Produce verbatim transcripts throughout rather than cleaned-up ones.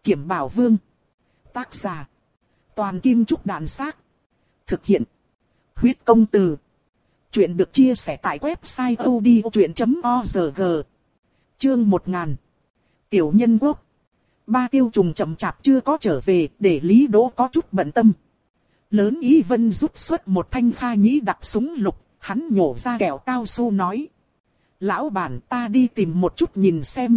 Kiểm Bảo Vương. Tác giả: Toàn Kim Trúc Đàn Xác. Thực hiện: Huyết Công Từ. Chuyện được chia sẻ tại website odchuyện chấm org. Chương một nghìn. Tiểu Nhân Quốc. Ba Tiêu Trùng chậm chạp chưa có trở về, để Lý Đỗ có chút bận tâm. Lớn Ý Vân rút xuất một thanh pha nhĩ đặc súng lục, hắn nhổ ra kẹo cao su nói: Lão bản, ta đi tìm một chút nhìn xem.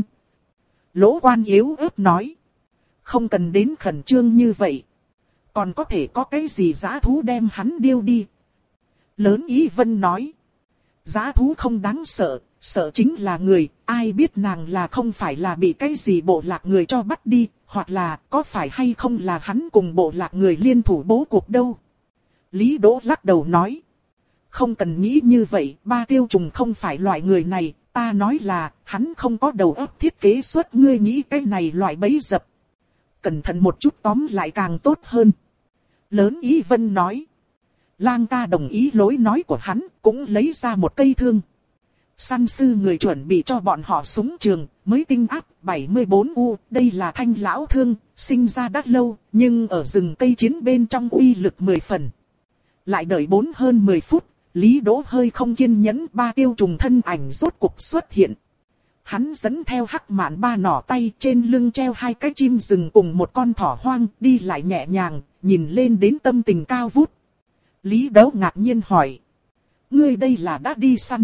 Lỗ Quan yếu ớt nói: Không cần đến khẩn trương như vậy. Còn có thể có cái gì dã thú đem hắn điêu đi. Lớn Ý Vân nói: Dã thú không đáng sợ, sợ chính là người, ai biết nàng là không phải là bị cái gì bộ lạc người cho bắt đi, hoặc là có phải hay không là hắn cùng bộ lạc người liên thủ bố cuộc đâu. Lý Đỗ lắc đầu nói: Không cần nghĩ như vậy, Ba Tiêu Trùng không phải loại người này, ta nói là, hắn không có đầu óc thiết kế xuất ngươi nghĩ cái này loại bẫy dập. Cẩn thận một chút tóm lại càng tốt hơn. Lớn Ý Vân nói. Lang ca đồng ý lối nói của hắn, cũng lấy ra một cây thương. Săn sư người chuẩn bị cho bọn họ súng trường, mới tinh áp bảy mươi bốn U, đây là thanh lão thương, sinh ra đã lâu, nhưng ở rừng cây chiến bên trong uy lực mười phần. Lại đợi bốn hơn mười phút, Lý Đỗ hơi không kiên nhẫn, Ba Tiêu Trùng thân ảnh rốt cục xuất hiện. Hắn dẫn theo hắc mạn ba nỏ tay, trên lưng treo hai cái chim rừng cùng một con thỏ hoang, đi lại nhẹ nhàng, nhìn lên đến tâm tình cao vút. Lý Đỗ ngạc nhiên hỏi: Ngươi đây là đã đi săn?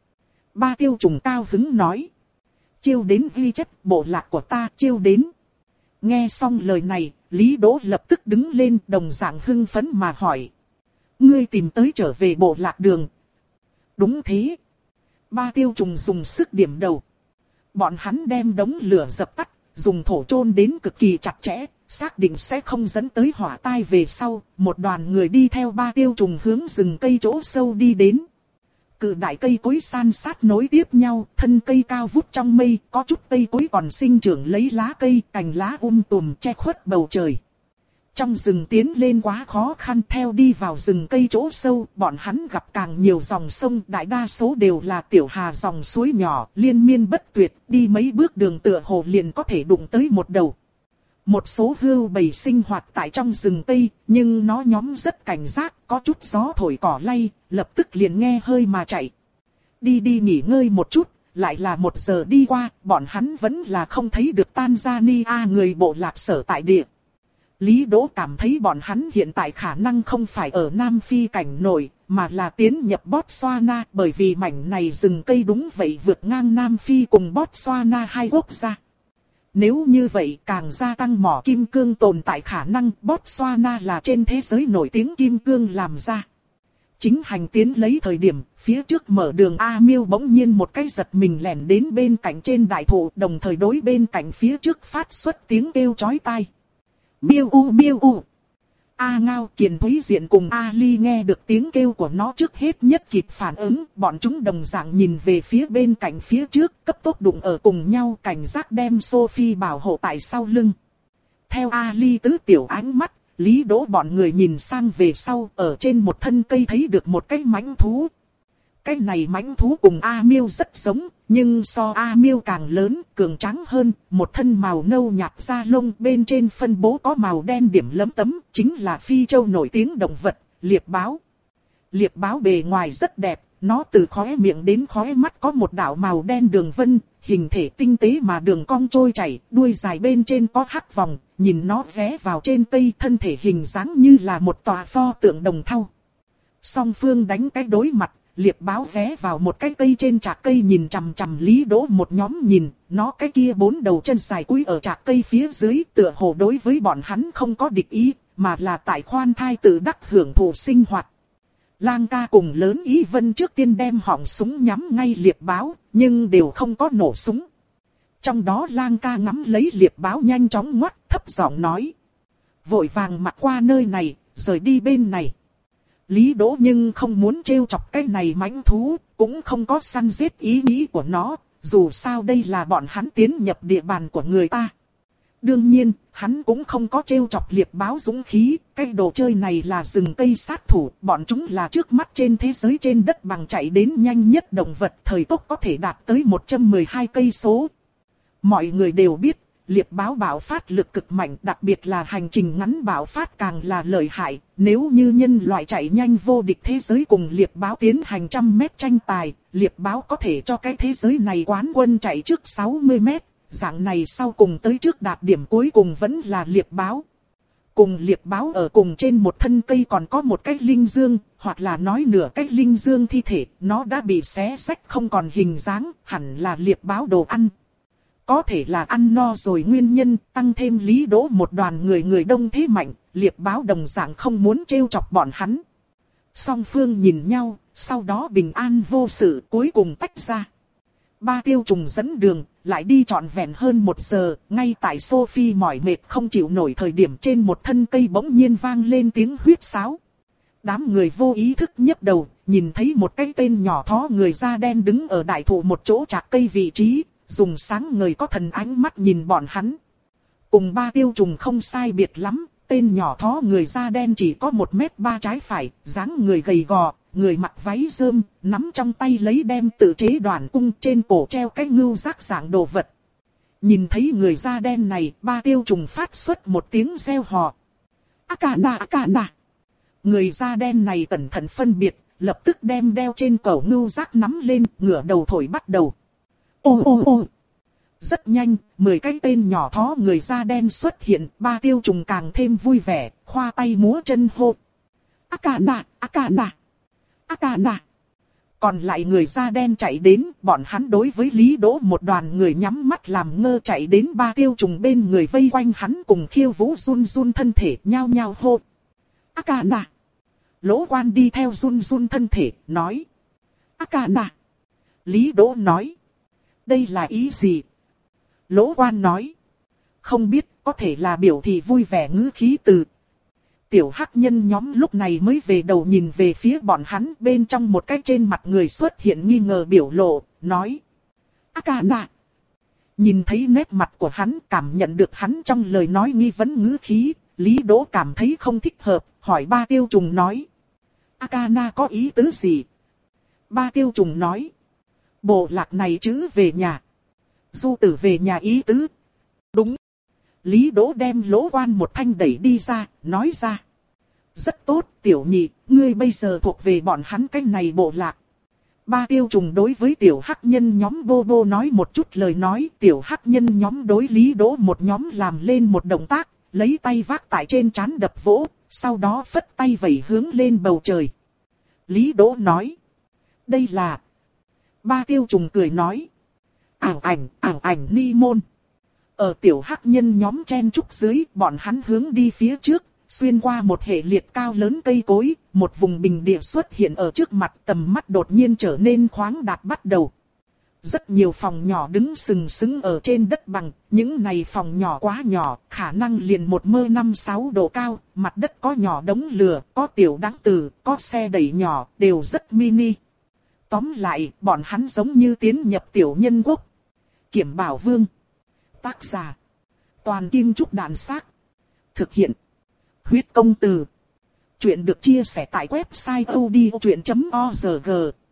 Ba Tiêu Trùng cao hứng nói: Chiêu đến ghi chép, bộ lạc của ta chiêu đến. Nghe xong lời này, Lý Đỗ lập tức đứng lên, đồng dạng hưng phấn mà hỏi: Ngươi tìm tới trở về bộ lạc đường? Đúng thế. Ba Tiêu Trùng dùng sức điểm đầu. Bọn hắn đem đống lửa dập tắt, dùng thổ chôn đến cực kỳ chặt chẽ, xác định sẽ không dẫn tới hỏa tai về sau, một đoàn người đi theo Ba Tiêu Trùng hướng rừng cây chỗ sâu đi đến. Cự đại cây cối san sát nối tiếp nhau, thân cây cao vút trong mây, có chút cây cối còn sinh trưởng lấy lá cây, cành lá um tùm che khuất bầu trời. Trong rừng tiến lên quá khó khăn, theo đi vào rừng cây chỗ sâu, bọn hắn gặp càng nhiều dòng sông, đại đa số đều là tiểu hà dòng suối nhỏ, liên miên bất tuyệt, đi mấy bước đường tựa hồ liền có thể đụng tới một đầu. Một số hươu bầy sinh hoạt tại trong rừng cây, nhưng nó nhóm rất cảnh giác, có chút gió thổi cỏ lay, lập tức liền nghe hơi mà chạy. Đi đi nghỉ ngơi một chút, lại là một giờ đi qua, bọn hắn vẫn là không thấy được Tanzania người bộ lạc sở tại địa. Lý Đỗ cảm thấy bọn hắn hiện tại khả năng không phải ở Nam Phi cảnh nội, mà là tiến nhập Botswana, bởi vì mảnh này rừng cây đúng vậy vượt ngang Nam Phi cùng Botswana hai quốc gia. Nếu như vậy càng gia tăng mỏ kim cương tồn tại khả năng, Botswana là trên thế giới nổi tiếng kim cương làm ra. Chính hành tiến lấy thời điểm, phía trước mở đường A Miêu bỗng nhiên một cái giật mình lẻn đến bên cạnh trên đại thụ, đồng thời đối bên cạnh phía trước phát xuất tiếng kêu chói tai. Miêu u miêu u. A Ngao, Kiền Thúy Diện cùng A Ly nghe được tiếng kêu của nó trước hết nhất kịp phản ứng, bọn chúng đồng dạng nhìn về phía bên cạnh phía trước, cấp tốc đụng ở cùng nhau, cảnh giác đem Sophie bảo hộ tại sau lưng. Theo A Ly tứ tiểu ánh mắt, Lý Đỗ bọn người nhìn sang về sau, ở trên một thân cây thấy được một cái mãnh thú. Cái này mãnh thú cùng A Miêu rất giống, nhưng so A Miêu càng lớn, cường tráng hơn, một thân màu nâu nhạt da lông, bên trên phân bố có màu đen điểm lấm tấm, chính là Phi Châu nổi tiếng động vật, liệp báo. Liệp báo bề ngoài rất đẹp, nó từ khóe miệng đến khóe mắt có một đạo màu đen đường vân, hình thể tinh tế mà đường cong trôi chảy, đuôi dài bên trên có hắc vòng, nhìn nó ghé vào trên cây, thân thể hình dáng như là một tòa pho tượng đồng thau. Song phương đánh cái đối mặt. Liệp báo ghé vào một cái cây trên trạc cây nhìn chằm chằm Lý Đỗ một nhóm nhìn, nó cái kia bốn đầu chân dài cúi ở trạc cây phía dưới, tựa hồ đối với bọn hắn không có địch ý, mà là tại khoan thai tự đắc hưởng thụ sinh hoạt. Lang ca cùng Lớn Ý Vân trước tiên đem họng súng nhắm ngay liệp báo, nhưng đều không có nổ súng. Trong đó Lang ca ngắm lấy liệp báo nhanh chóng ngoắt, thấp giọng nói: Vội vàng mặt qua nơi này, rời đi bên này. Lý Đỗ nhưng không muốn trêu chọc cái này mãnh thú, cũng không có săn giết ý nghĩ của nó, dù sao đây là bọn hắn tiến nhập địa bàn của người ta. Đương nhiên, hắn cũng không có trêu chọc liệp báo dũng khí, cái đồ chơi này là rừng cây sát thủ, bọn chúng là trước mắt trên thế giới trên đất bằng chạy đến nhanh nhất động vật, thời tốc có thể đạt tới một trăm mười hai cây số. Mọi người đều biết, liệp báo bạo phát lực cực mạnh, đặc biệt là hành trình ngắn bạo phát càng là lợi hại. Nếu như nhân loại chạy nhanh vô địch thế giới cùng liệp báo tiến hành trăm mét tranh tài, liệp báo có thể cho cái thế giới này quán quân chạy trước sáu mươi mét. Dạng này sau cùng tới trước đạt điểm cuối cùng vẫn là liệp báo. Cùng liệp báo ở cùng trên một thân cây còn có một cái linh dương, hoặc là nói nửa cái linh dương thi thể, nó đã bị xé xách không còn hình dáng, hẳn là liệp báo đồ ăn. Có thể là ăn no rồi nguyên nhân, tăng thêm Lý Đỗ một đoàn người người đông thế mạnh, liệp báo đồng dạng không muốn trêu chọc bọn hắn. Song phương nhìn nhau, sau đó bình an vô sự cuối cùng tách ra. Ba Tiêu Trùng dẫn đường, lại đi trọn vẹn hơn một giờ, ngay tại Sophie mỏi mệt không chịu nổi thời điểm trên một thân cây bỗng nhiên vang lên tiếng huýt sáo. Đám người vô ý thức nhấc đầu, nhìn thấy một cái tên nhỏ thó người da đen đứng ở đại thụ một chỗ chạc cây vị trí, dùng sáng ngời có thần ánh mắt nhìn bọn hắn. Cùng Ba Tiêu Trùng không sai biệt lắm, tên nhỏ thó người da đen chỉ có một mét ba trái phải, dáng người gầy gò. Người mặc váy rơm, nắm trong tay lấy đem tự chế đoàn cung, trên cổ treo cái ngưu giác dạng đồ vật. Nhìn thấy người da đen này, Ba Tiêu Trùng phát xuất một tiếng reo hò. Akana Akana. Người da đen này cẩn thận phân biệt, lập tức đem đeo trên cổ ngưu giác nắm lên, ngửa đầu thổi bắt đầu. Ô ô ô. Rất nhanh, mười cái tên nhỏ thó người da đen xuất hiện, Ba Tiêu Trùng càng thêm vui vẻ, khoa tay múa chân hô. Akana Akana. Akana. Còn lại người da đen chạy đến, bọn hắn đối với Lý Đỗ một đoàn người nhắm mắt làm ngơ chạy đến Ba Tiêu Trùng bên người vây quanh hắn cùng khiêu vũ run run thân thể nhao nhao hô. Akana. Lỗ Quan đi theo run run thân thể, nói. Akana. Lý Đỗ nói. Đây là ý gì? Lỗ Quan nói. Không biết, có thể là biểu thị vui vẻ ngữ khí từ. Tiểu hắc nhân nhóm lúc này mới về đầu nhìn về phía bọn hắn, bên trong một cái trên mặt người xuất hiện nghi ngờ biểu lộ, nói. Akana. Nhìn thấy nét mặt của hắn, cảm nhận được hắn trong lời nói nghi vấn ngữ khí, Lý Đỗ cảm thấy không thích hợp, hỏi Ba Tiêu Trùng nói. Akana có ý tứ gì? Ba Tiêu Trùng nói. Bộ lạc này chữ về nhà. Du tử về nhà ý tứ. Đúng. Lý Đỗ đem Lỗ Quan một thanh đẩy đi ra, nói ra. Rất tốt, tiểu nhị, ngươi bây giờ thuộc về bọn hắn cái này bộ lạc. Ba Tiêu Trùng đối với tiểu hắc nhân nhóm bô bô nói một chút lời nói, tiểu hắc nhân nhóm đối Lý Đỗ một nhóm làm lên một động tác, lấy tay vác tại trên trán đập vỗ, sau đó phất tay vẩy hướng lên bầu trời. Lý Đỗ nói. Đây là. Ba Tiêu Trùng cười nói. Ảng ảnh, ảng ảnh ni môn. Ở tiểu hắc nhân nhóm chen trúc dưới, bọn hắn hướng đi phía trước, xuyên qua một hệ liệt cao lớn cây cối, một vùng bình địa xuất hiện ở trước mặt, tầm mắt đột nhiên trở nên khoáng đạt bắt đầu. Rất nhiều phòng nhỏ đứng sừng sững ở trên đất bằng, những này phòng nhỏ quá nhỏ, khả năng liền một mơ năm sáu độ cao, mặt đất có nhỏ đống lửa, có tiểu đáng tử, có xe đẩy nhỏ, đều rất mini. Tóm lại, bọn hắn giống như tiến nhập tiểu nhân quốc. Kiểm Bảo Vương. Tác giả. Toàn Kim Trúc Đàn Xác. Thực hiện. Huyết Công Từ. Chuyện được chia sẻ tại website odchuyện chấm org.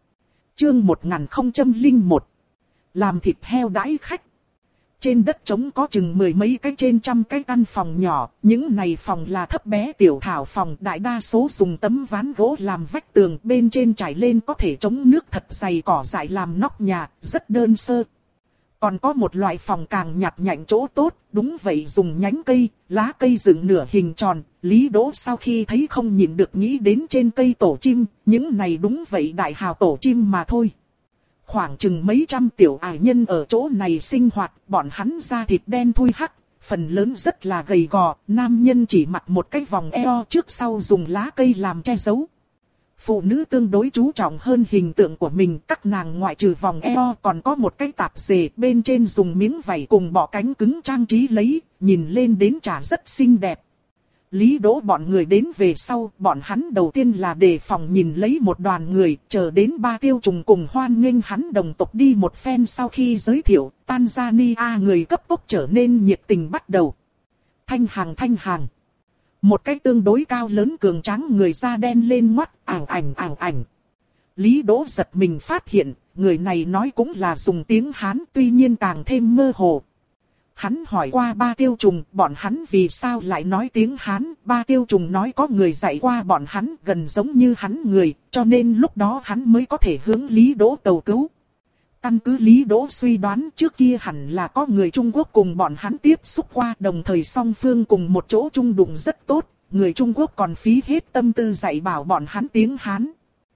Chương một nghìn không trăm lẻ một. Làm thịt heo đãi khách. Trên đất trống có chừng mười mấy cái trên trăm cái căn phòng nhỏ, những này phòng là thấp bé tiểu thảo phòng, đại đa số dùng tấm ván gỗ làm vách tường, bên trên trải lên có thể chống nước thật dày cỏ dại làm nóc nhà, rất đơn sơ. Còn có một loại phòng càng nhạt nhạnh chỗ tốt, đúng vậy dùng nhánh cây, lá cây dựng nửa hình tròn, Lý Đỗ sau khi thấy không nhìn được nghĩ đến trên cây tổ chim, những này đúng vậy đại hào tổ chim mà thôi. Khoảng chừng mấy trăm tiểu ải nhân ở chỗ này sinh hoạt, bọn hắn da thịt đen thui hắc, phần lớn rất là gầy gò, nam nhân chỉ mặc một cái vòng eo trước sau dùng lá cây làm che giấu. Phụ nữ tương đối chú trọng hơn hình tượng của mình, các nàng ngoại trừ vòng eo còn có một cái tạp dề bên trên dùng miếng vảy cùng bọ cánh cứng trang trí lấy, nhìn lên đến chả rất xinh đẹp. Lý Đỗ bọn người đến về sau, bọn hắn đầu tiên là đề phòng nhìn lấy một đoàn người, chờ đến Ba Tiêu Trùng cùng hoan nghênh hắn đồng tộc đi một phen sau khi giới thiệu, Tanzania người cấp tốc trở nên nhiệt tình bắt đầu. Thanh hàng thanh hàng. Một cái tương đối cao lớn cường tráng người da đen lên ngoắt, ảng ảnh ảng ảnh. Lý Đỗ giật mình phát hiện, người này nói cũng là dùng tiếng Hán tuy nhiên càng thêm mơ hồ. Hắn hỏi qua Ba Tiêu Trùng bọn hắn vì sao lại nói tiếng Hán. Ba Tiêu Trùng nói có người dạy qua bọn hắn gần giống như hắn người, cho nên lúc đó hắn mới có thể hướng Lý Đỗ cầu cứu. Căn cứ Lý Đỗ suy đoán trước kia hẳn là có người Trung Quốc cùng bọn hắn tiếp xúc qua, đồng thời song phương cùng một chỗ chung đụng rất tốt, người Trung Quốc còn phí hết tâm tư dạy bảo bọn hắn tiếng Hán.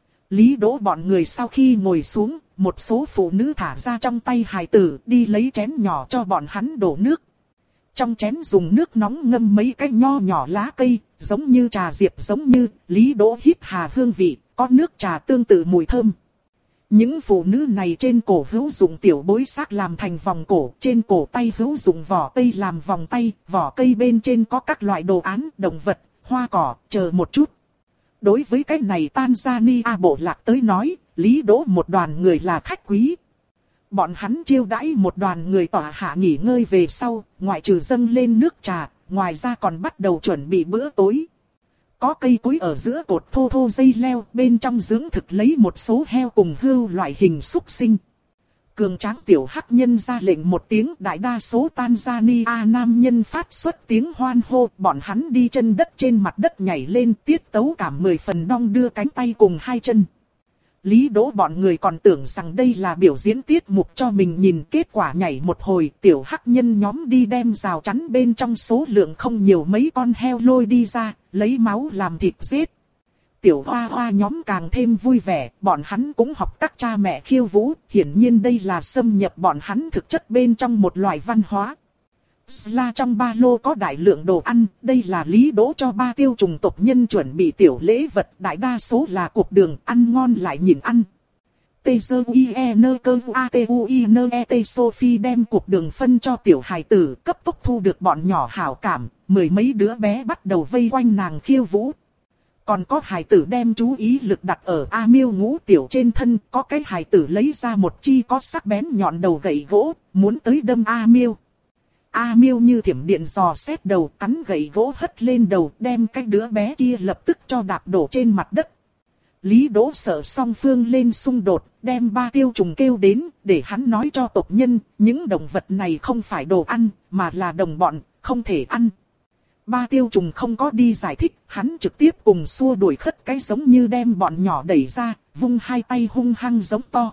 Lý Đỗ bọn người sau khi ngồi xuống, một số phụ nữ thả ra trong tay hài tử đi lấy chén nhỏ cho bọn hắn đổ nước. Trong chén dùng nước nóng ngâm mấy cái nho nhỏ lá cây, giống như trà diệp giống như, Lý Đỗ hít hà hương vị, có nước trà tương tự mùi thơm. Những phụ nữ này trên cổ hữu dụng tiểu bối xác làm thành vòng cổ, trên cổ tay hữu dụng vỏ cây làm vòng tay, vỏ cây bên trên có các loại đồ án, động vật, hoa cỏ, chờ một chút. Đối với cái này Tanzania bộ lạc tới nói, Lý Đỗ một đoàn người là khách quý. Bọn hắn chiêu đãi một đoàn người tọa hạ nghỉ ngơi về sau, ngoại trừ dâng lên nước trà, ngoài ra còn bắt đầu chuẩn bị bữa tối. Có cây cối ở giữa cột thô thô dây leo, bên trong dưỡng thực lấy một số heo cùng hươu loại hình súc sinh. Cường tráng tiểu hắc nhân ra lệnh một tiếng, đại đa số Tanzania nam nhân phát xuất tiếng hoan hô, bọn hắn đi chân đất trên mặt đất nhảy lên, tiết tấu cả mười phần đong đưa cánh tay cùng hai chân. Lý Đỗ bọn người còn tưởng rằng đây là biểu diễn tiết mục cho mình nhìn, kết quả nhảy một hồi, tiểu hắc nhân nhóm đi đem rào chắn bên trong số lượng không nhiều mấy con heo lôi đi ra, lấy máu làm thịt giết. Tiểu hoa hoa nhóm càng thêm vui vẻ, bọn hắn cũng học các cha mẹ khiêu vũ, hiển nhiên đây là xâm nhập bọn hắn thực chất bên trong một loại văn hóa. Sla trong ba lô có đại lượng đồ ăn, đây là Lý Đỗ cho Ba Tiêu Trùng tộc nhân chuẩn bị tiểu lễ vật, đại đa số là cuộc đường, ăn ngon lại nhịn ăn. Tê sơ uy e nơ cơ a tê u i nơ e tê Sophie đem cuộc đường phân cho tiểu hài tử, cấp tốc thu được bọn nhỏ hảo cảm, mười mấy đứa bé bắt đầu vây quanh nàng khiêu vũ. Còn có hài tử đem chú ý lực đặt ở A Miêu Ngũ Tiểu trên thân, có cái hài tử lấy ra một chi có sắc bén nhọn đầu gậy gỗ, muốn tới đâm A Miêu. A Miêu như thiểm điện dò xét đầu, cắn gậy gỗ hất lên đầu, đem cái đứa bé kia lập tức cho đạp đổ trên mặt đất. Lý Đỗ sợ song phương lên xung đột, đem Ba Tiêu Trùng kêu đến, để hắn nói cho tộc nhân, những động vật này không phải đồ ăn, mà là đồng bọn, không thể ăn. Ba Tiêu Trùng không có đi giải thích, hắn trực tiếp cùng xua đuổi khất cái giống như đem bọn nhỏ đẩy ra, vung hai tay hung hăng giống to.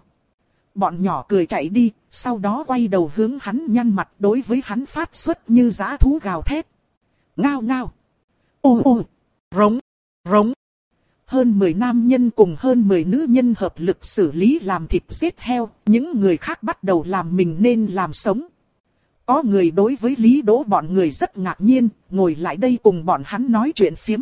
Bọn nhỏ cười chạy đi, sau đó quay đầu hướng hắn nhăn mặt, đối với hắn phát xuất như dã thú gào thét. Ngao ngao. Ô ô. Rống. Rống. Hơn mười nam nhân cùng hơn mười nữ nhân hợp lực xử lý làm thịt giết heo, những người khác bắt đầu làm mình nên làm sống. Có người đối với Lý Đỗ bọn người rất ngạc nhiên, ngồi lại đây cùng bọn hắn nói chuyện phiếm.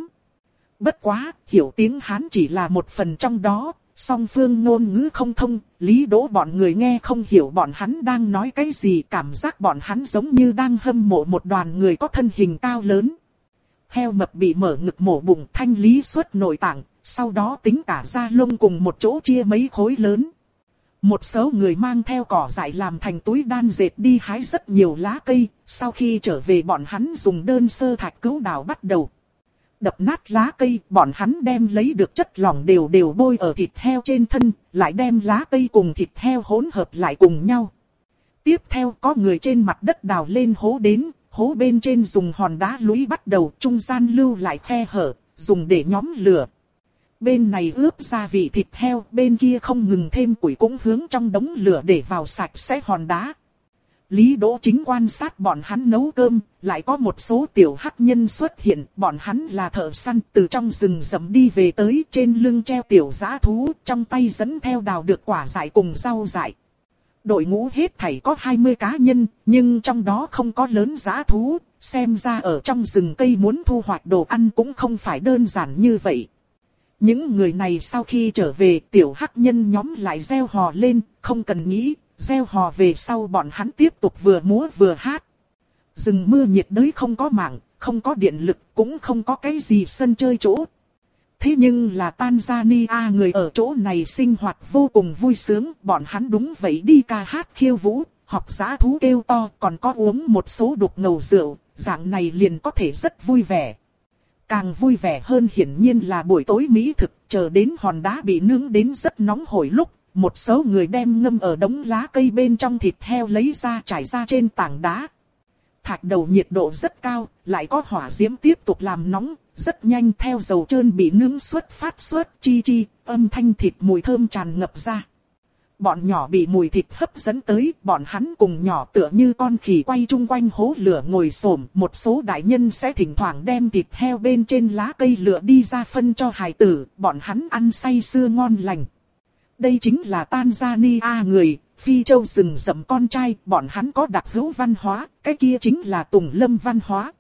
Bất quá, hiểu tiếng Hán chỉ là một phần trong đó, song phương ngôn ngữ không thông, Lý Đỗ bọn người nghe không hiểu bọn hắn đang nói cái gì, cảm giác bọn hắn giống như đang hâm mộ một đoàn người có thân hình cao lớn. Heo mập bị mở ngực mổ bụng, thanh lý xuất nội tạng, sau đó tính cả da lông cùng một chỗ chia mấy khối lớn. Một số người mang theo cỏ dại làm thành túi đan dệt đi hái rất nhiều lá cây, sau khi trở về bọn hắn dùng đơn sơ thạch cứu đào bắt đầu. Đập nát lá cây, bọn hắn đem lấy được chất lỏng đều đều bôi ở thịt heo trên thân, lại đem lá cây cùng thịt heo hỗn hợp lại cùng nhau. Tiếp theo có người trên mặt đất đào lên hố đến, hố bên trên dùng hòn đá lũy bắt đầu, trung gian lưu lại khe hở, dùng để nhóm lửa. Bên này ướp gia vị thịt heo, bên kia không ngừng thêm củi cũng hướng trong đống lửa để vào sạch sẽ hòn đá. Lý Đỗ chính quan sát bọn hắn nấu cơm, lại có một số tiểu hắc nhân xuất hiện, bọn hắn là thợ săn từ trong rừng rậm đi về tới, trên lưng treo tiểu dã thú, trong tay dẫn theo đào được quả dại cùng rau dại. Đội ngũ hết thảy có hai mươi cá nhân, nhưng trong đó không có lớn dã thú, xem ra ở trong rừng cây muốn thu hoạch đồ ăn cũng không phải đơn giản như vậy. Những người này sau khi trở về, tiểu hắc nhân nhóm lại reo hò lên, không cần nghĩ, reo hò về sau bọn hắn tiếp tục vừa múa vừa hát. Rừng mưa nhiệt đới không có mạng, không có điện lực, cũng không có cái gì sân chơi chỗ. Thế nhưng là Tanzania người ở chỗ này sinh hoạt vô cùng vui sướng, bọn hắn đúng vậy đi ca hát khiêu vũ, học dã thú kêu to, còn có uống một số đục ngầu rượu, dạng này liền có thể rất vui vẻ. Càng vui vẻ hơn hiển nhiên là buổi tối mỹ thực, chờ đến hòn đá bị nướng đến rất nóng hổi lúc, một số người đem ngâm ở đống lá cây bên trong thịt heo lấy ra trải ra trên tảng đá. Thạch đầu nhiệt độ rất cao, lại có hỏa diễm tiếp tục làm nóng, rất nhanh theo dầu trơn bị nướng xuất phát xuất chi chi, âm thanh thịt mùi thơm tràn ngập ra. Bọn nhỏ bị mùi thịt hấp dẫn tới, bọn hắn cùng nhỏ tựa như con khỉ quay chung quanh hố lửa ngồi xổm. Một số đại nhân sẽ thỉnh thoảng đem thịt heo bên trên lá cây lửa đi ra phân cho hài tử, bọn hắn ăn say sưa ngon lành. Đây chính là Tanzania người, Phi Châu rừng rậm con trai, bọn hắn có đặc hữu văn hóa, cái kia chính là Tùng Lâm văn hóa.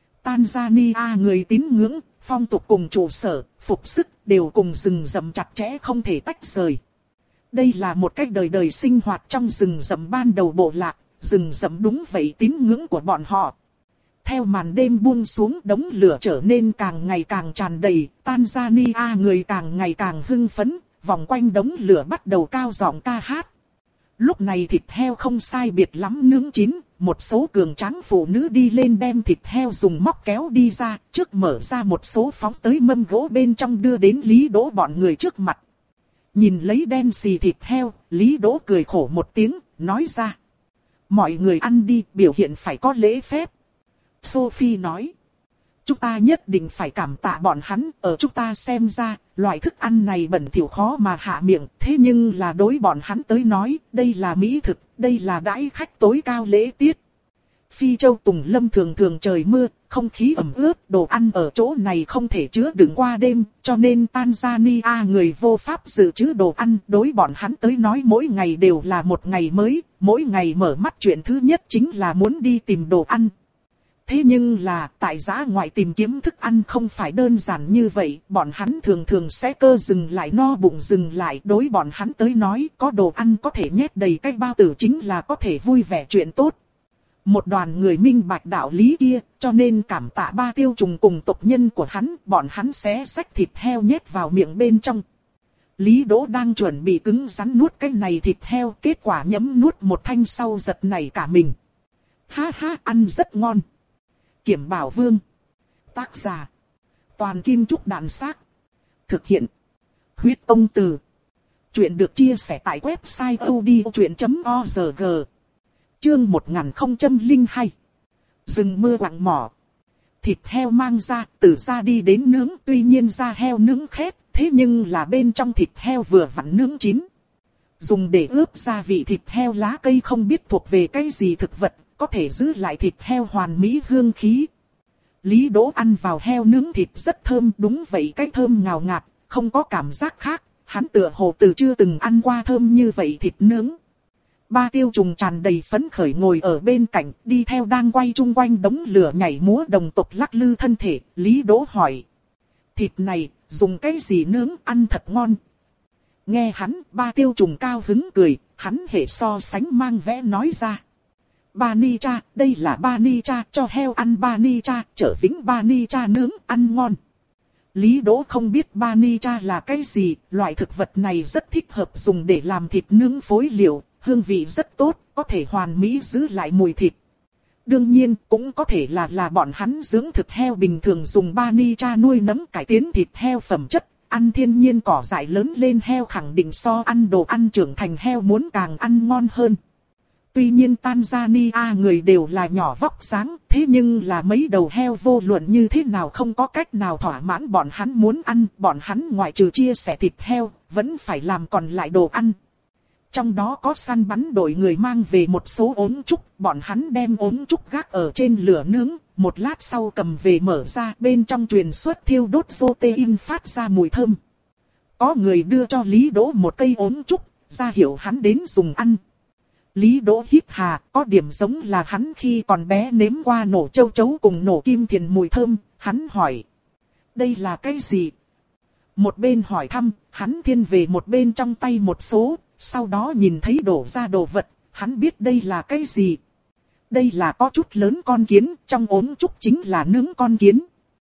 Tanzania người tín ngưỡng, phong tục cùng trụ sở, phục sức đều cùng rừng rậm chặt chẽ không thể tách rời. Đây là một cách đời đời sinh hoạt trong rừng rậm ban đầu bộ lạc, rừng rậm đúng vậy tín ngưỡng của bọn họ. Theo màn đêm buông xuống, đống lửa trở nên càng ngày càng tràn đầy, Tanzania người càng ngày càng hưng phấn, vòng quanh đống lửa bắt đầu cao giọng ca hát. Lúc này thịt heo không sai biệt lắm nướng chín, một số cường tráng phụ nữ đi lên đem thịt heo dùng móc kéo đi ra, trước mở ra một số phóng tới mâm gỗ bên trong đưa đến Lý Đỗ bọn người trước mặt. Nhìn lấy đen xì thịt heo, Lý Đỗ cười khổ một tiếng, nói ra. Mọi người ăn đi, biểu hiện phải có lễ phép. Sophie nói. Chúng ta nhất định phải cảm tạ bọn hắn, ở chúng ta xem ra, loại thức ăn này bẩn thỉu khó mà hạ miệng, thế nhưng là đối bọn hắn tới nói, đây là mỹ thực, đây là đãi khách tối cao lễ tiết. Phi Châu Tùng Lâm thường thường trời mưa, không khí ẩm ướt, đồ ăn ở chỗ này không thể chứa đựng qua đêm, cho nên Tanzania người vô pháp dự trữ đồ ăn, đối bọn hắn tới nói mỗi ngày đều là một ngày mới, mỗi ngày mở mắt chuyện thứ nhất chính là muốn đi tìm đồ ăn. Thế nhưng là, tại giã ngoại tìm kiếm thức ăn không phải đơn giản như vậy, bọn hắn thường thường sẽ cơ dừng lại no bụng dừng lại, đối bọn hắn tới nói có đồ ăn có thể nhét đầy cái bao tử chính là có thể vui vẻ chuyện tốt. Một đoàn người minh bạch đạo lý kia, cho nên cảm tạ Ba Tiêu Trùng cùng tộc nhân của hắn, bọn hắn sẽ xách thịt heo nhét vào miệng bên trong. Lý Đỗ đang chuẩn bị cứng rắn nuốt cái này thịt heo, kết quả nhấm nuốt một thanh sau giật nảy cả mình. Ha ha, ăn rất ngon. Kiểm Bảo Vương. Tác giả. Toàn Kim Trúc Đàn Xác. Thực hiện. Huyết Công Từ. Chuyện được chia sẻ tại website odchuyện chấm org. Chương một nghìn không trăm lẻ hai. Rừng mưa quặng mỏ. Thịt heo mang ra, từ ra đi đến nướng, tuy nhiên da heo nướng khét, thế nhưng là bên trong thịt heo vừa vặn nướng chín. Dùng để ướp gia vị thịt heo lá cây không biết thuộc về cái gì thực vật, có thể giữ lại thịt heo hoàn mỹ hương khí. Lý Đỗ ăn vào heo nướng thịt rất thơm, đúng vậy cái thơm ngào ngạt, không có cảm giác khác, hắn tựa hồ từ chưa từng ăn qua thơm như vậy thịt nướng. Ba Tiêu Trùng tràn đầy phấn khởi ngồi ở bên cạnh, đi theo đang quay chung quanh đống lửa nhảy múa đồng tộc lắc lư thân thể, Lý Đỗ hỏi. Thịt này, dùng cái gì nướng ăn thật ngon. Nghe hắn, Ba Tiêu Trùng cao hứng cười, hắn hệ so sánh mang vẽ nói ra. Ba ni cha, đây là ba ni cha, cho heo ăn ba ni cha, trở vĩnh ba ni cha nướng, ăn ngon. Lý Đỗ không biết ba ni cha là cái gì, loại thực vật này rất thích hợp dùng để làm thịt nướng phối liệu, hương vị rất tốt, có thể hoàn mỹ giữ lại mùi thịt. Đương nhiên, cũng có thể là là bọn hắn dưỡng thực heo bình thường dùng ba ni cha nuôi nấng cải tiến thịt heo phẩm chất, ăn thiên nhiên cỏ dại lớn lên heo khẳng định so ăn đồ ăn trưởng thành heo muốn càng ăn ngon hơn. Tuy nhiên Tanzania người đều là nhỏ vóc dáng, thế nhưng là mấy đầu heo vô luận như thế nào không có cách nào thỏa mãn bọn hắn muốn ăn, bọn hắn ngoại trừ chia sẻ thịt heo, vẫn phải làm còn lại đồ ăn. Trong đó có săn bắn đội người mang về một số ốm trúc, bọn hắn đem ốm trúc gác ở trên lửa nướng, một lát sau cầm về mở ra, bên trong truyền xuất thiêu đốt protein phát ra mùi thơm. Có người đưa cho Lý Đỗ một cây ốm trúc, ra hiệu hắn đến dùng ăn. Lý Đỗ hít hà, có điểm giống là hắn khi còn bé nếm qua nổ châu chấu cùng nổ kim thiền mùi thơm, hắn hỏi. Đây là cái gì? Một bên hỏi thăm, hắn thiên về một bên trong tay một số, sau đó nhìn thấy đổ ra đồ vật, hắn biết đây là cái gì. Đây là có chút lớn con kiến, trong ốm trúc chính là nướng con kiến.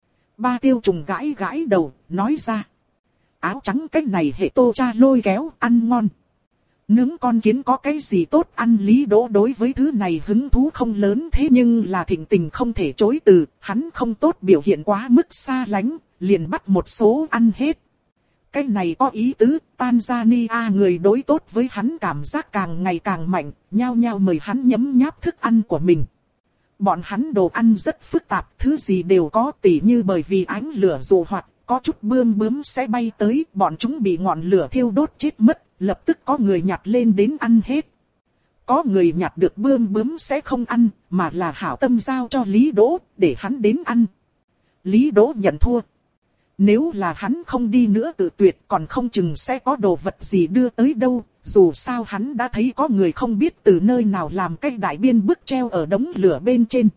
Ba Tiêu Trùng gãi gãi đầu, nói ra. Áo trắng cái này hệ tô cha lôi kéo, ăn ngon. Nướng con kiến có cái gì tốt ăn? Lý Đỗ đối với thứ này hứng thú không lớn, thế nhưng là thịnh tình không thể chối từ, hắn không tốt biểu hiện quá mức xa lánh, liền bắt một số ăn hết. Cái này có ý tứ, Tanzania người đối tốt với hắn cảm giác càng ngày càng mạnh, nhao nhao mời hắn nhấm nháp thức ăn của mình. Bọn hắn đồ ăn rất phức tạp, thứ gì đều có, tỉ như bởi vì ánh lửa dụ hoạt, có chút bươm bướm sẽ bay tới, bọn chúng bị ngọn lửa thiêu đốt chết mất, lập tức có người nhặt lên đến ăn hết. Có người nhặt được bươm bướm sẽ không ăn, mà là hảo tâm giao cho Lý Đỗ, để hắn đến ăn. Lý Đỗ nhận thua. Nếu là hắn không đi nữa tự tuyệt còn không chừng sẽ có đồ vật gì đưa tới đâu, dù sao hắn đã thấy có người không biết từ nơi nào làm cái đại biên bức treo ở đống lửa bên trên.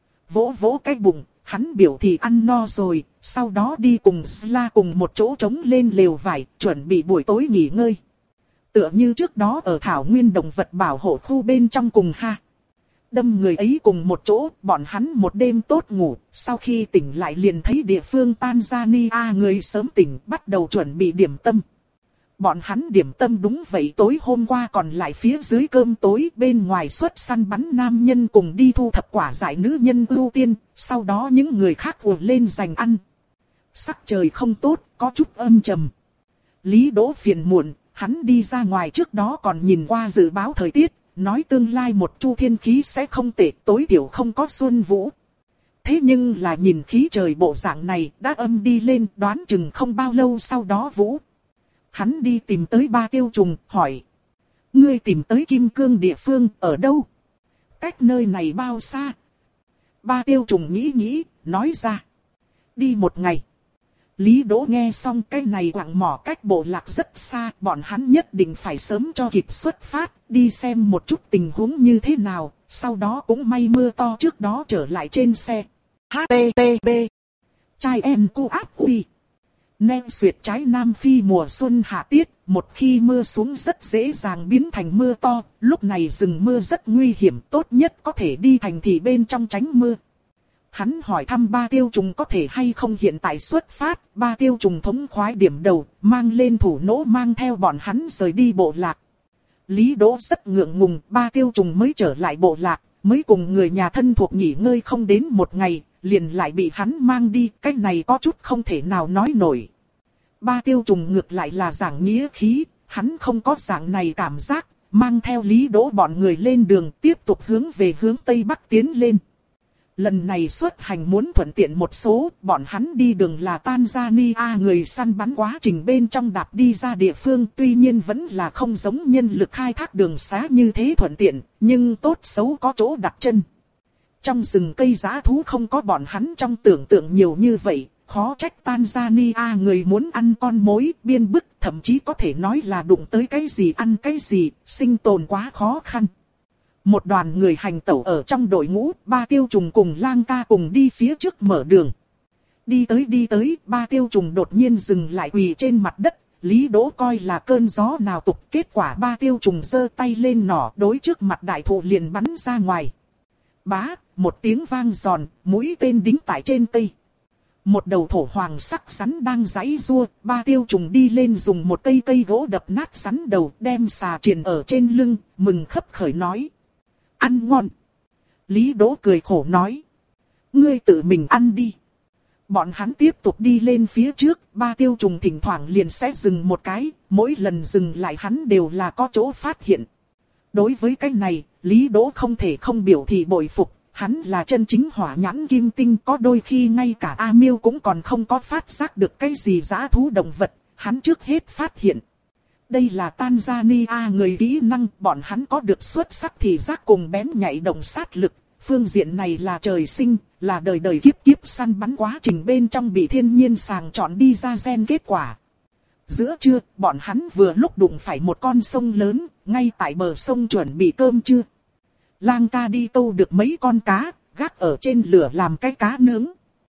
Vỗ vỗ cái bụng, hắn biểu thị ăn no rồi, sau đó đi cùng Sla cùng một chỗ trống lên lều vải, chuẩn bị buổi tối nghỉ ngơi. Tựa như trước đó ở Thảo Nguyên động vật bảo hộ khu bên trong cùng ha. Đâm người ấy cùng một chỗ, bọn hắn một đêm tốt ngủ, sau khi tỉnh lại liền thấy địa phương Tanzania người sớm tỉnh bắt đầu chuẩn bị điểm tâm. Bọn hắn điểm tâm đúng vậy, tối hôm qua còn lại phía dưới cơm tối bên ngoài xuất săn bắn nam nhân cùng đi thu thập quả dại nữ nhân ưu tiên, sau đó những người khác ùa lên giành ăn. Sắc trời không tốt, có chút âm trầm. Lý Đỗ phiền muộn, hắn đi ra ngoài trước đó còn nhìn qua dự báo thời tiết. Nói tương lai một chu thiên khí sẽ không tệ, tối thiểu không có xuân vũ. Thế nhưng là nhìn khí trời bộ dạng này đã âm đi lên, đoán chừng không bao lâu sau đó vũ. Hắn đi tìm tới Ba Tiêu Trùng, hỏi. Ngươi tìm tới Kim Cương địa phương, ở đâu? Cách nơi này bao xa? Ba Tiêu Trùng nghĩ nghĩ, nói ra. Đi một ngày. Lý Đỗ nghe xong cái này quặng mỏ cách bộ lạc rất xa, bọn hắn nhất định phải sớm cho kịp xuất phát, đi xem một chút tình huống như thế nào, sau đó cũng may mưa to trước đó trở lại trên xe. hát tê tê pê Chai en cu áp uy. Nem xuyệt trái Nam Phi mùa xuân hạ tiết, một khi mưa xuống rất dễ dàng biến thành mưa to, lúc này rừng mưa rất nguy hiểm, tốt nhất có thể đi thành thị bên trong tránh mưa. Hắn hỏi thăm Ba Tiêu Trùng có thể hay không hiện tại xuất phát, Ba Tiêu Trùng thống khoái điểm đầu, mang lên thủ nỗ mang theo bọn hắn rời đi bộ lạc. Lý Đỗ rất ngượng ngùng, Ba Tiêu Trùng mới trở lại bộ lạc, mới cùng người nhà thân thuộc nghỉ ngơi không đến một ngày, liền lại bị hắn mang đi, cái này có chút không thể nào nói nổi. Ba Tiêu Trùng ngược lại là giảng nghĩa khí, hắn không có dạng này cảm giác, mang theo Lý Đỗ bọn người lên đường tiếp tục hướng về hướng Tây Bắc tiến lên. Lần này xuất hành muốn thuận tiện một số, bọn hắn đi đường là Tanzania người săn bắn quá trình bên trong đạp đi ra địa phương, tuy nhiên vẫn là không giống nhân lực khai thác đường xá như thế thuận tiện, nhưng tốt xấu có chỗ đặt chân. Trong rừng cây dã thú không có bọn hắn trong tưởng tượng nhiều như vậy, khó trách Tanzania người muốn ăn con mối, biên bức, thậm chí có thể nói là đụng tới cái gì ăn cái gì, sinh tồn quá khó khăn. Một đoàn người hành tẩu ở trong đội ngũ, Ba Tiêu Trùng cùng Lang Ca cùng đi phía trước mở đường. Đi tới đi tới, Ba Tiêu Trùng đột nhiên dừng lại quỳ trên mặt đất, Lý Đỗ coi là cơn gió nào tục, kết quả Ba Tiêu Trùng giơ tay lên nỏ đối trước mặt đại thụ liền bắn ra ngoài. Bá, một tiếng vang giòn, mũi tên đính tại trên cây. Một đầu thổ hoàng sắc rắn đang giãy giụa, Ba Tiêu Trùng đi lên dùng một cây cây gỗ đập nát rắn đầu, đem xà triền ở trên lưng, mừng khấp khởi nói. Ăn ngon. Lý Đỗ cười khổ nói. Ngươi tự mình ăn đi. Bọn hắn tiếp tục đi lên phía trước, Ba Tiêu Trùng thỉnh thoảng liền sẽ dừng một cái, mỗi lần dừng lại hắn đều là có chỗ phát hiện. Đối với cái này, Lý Đỗ không thể không biểu thị bội phục, hắn là chân chính hỏa nhãn kim tinh, có đôi khi ngay cả A Miêu cũng còn không có phát giác được cái gì dã thú động vật, hắn trước hết phát hiện. Đây là Tanzania người kỹ năng, bọn hắn có được xuất sắc thị giác cùng bén nhạy động sát lực, phương diện này là trời sinh, là đời đời kiếp kiếp săn bắn quá trình bên trong bị thiên nhiên sàng chọn đi ra gen kết quả. Giữa trưa, bọn hắn vừa lúc đụng phải một con sông lớn, ngay tại bờ sông chuẩn bị cơm trưa. Lang Ca đi câu được mấy con cá, gác ở trên lửa làm cái cá nướng.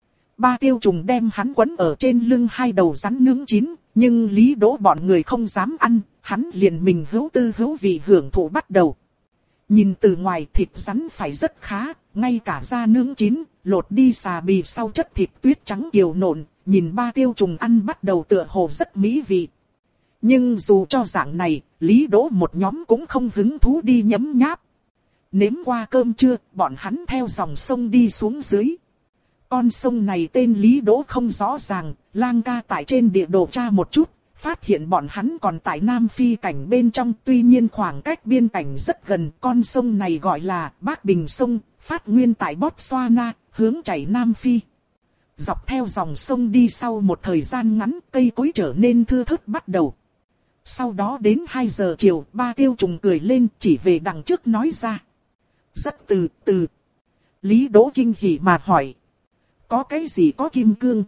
Ba Tiêu Trùng đem hắn quấn ở trên lưng hai đầu rắn nướng chín, nhưng Lý Đỗ bọn người không dám ăn, hắn liền mình hữu tư hữu vị hưởng thụ bắt đầu. Nhìn từ ngoài thịt rắn phải rất khá, ngay cả da nướng chín, lột đi xà bì sau chất thịt tuyết trắng kiều nộn, nhìn Ba Tiêu Trùng ăn bắt đầu tựa hồ rất mỹ vị. Nhưng dù cho dạng này, Lý Đỗ một nhóm cũng không hứng thú đi nhấm nháp. Nếm qua cơm trưa, bọn hắn theo dòng sông đi xuống dưới. Con sông này tên Lý Đỗ không rõ ràng, Lang Ca tại trên địa đồ tra một chút, phát hiện bọn hắn còn tại Nam Phi cảnh bên trong, tuy nhiên khoảng cách biên cảnh rất gần. Con sông này gọi là Bắc Bình Sông, phát nguyên tại Botswana, hướng chảy Nam Phi. Dọc theo dòng sông đi sau một thời gian ngắn, cây cối trở nên thưa thớt bắt đầu. Sau đó đến hai giờ chiều, Ba Tiêu Trùng cười lên chỉ về đằng trước nói ra. Rất từ từ. Lý Đỗ kinh hỉ mà hỏi. Có cái gì có kim cương?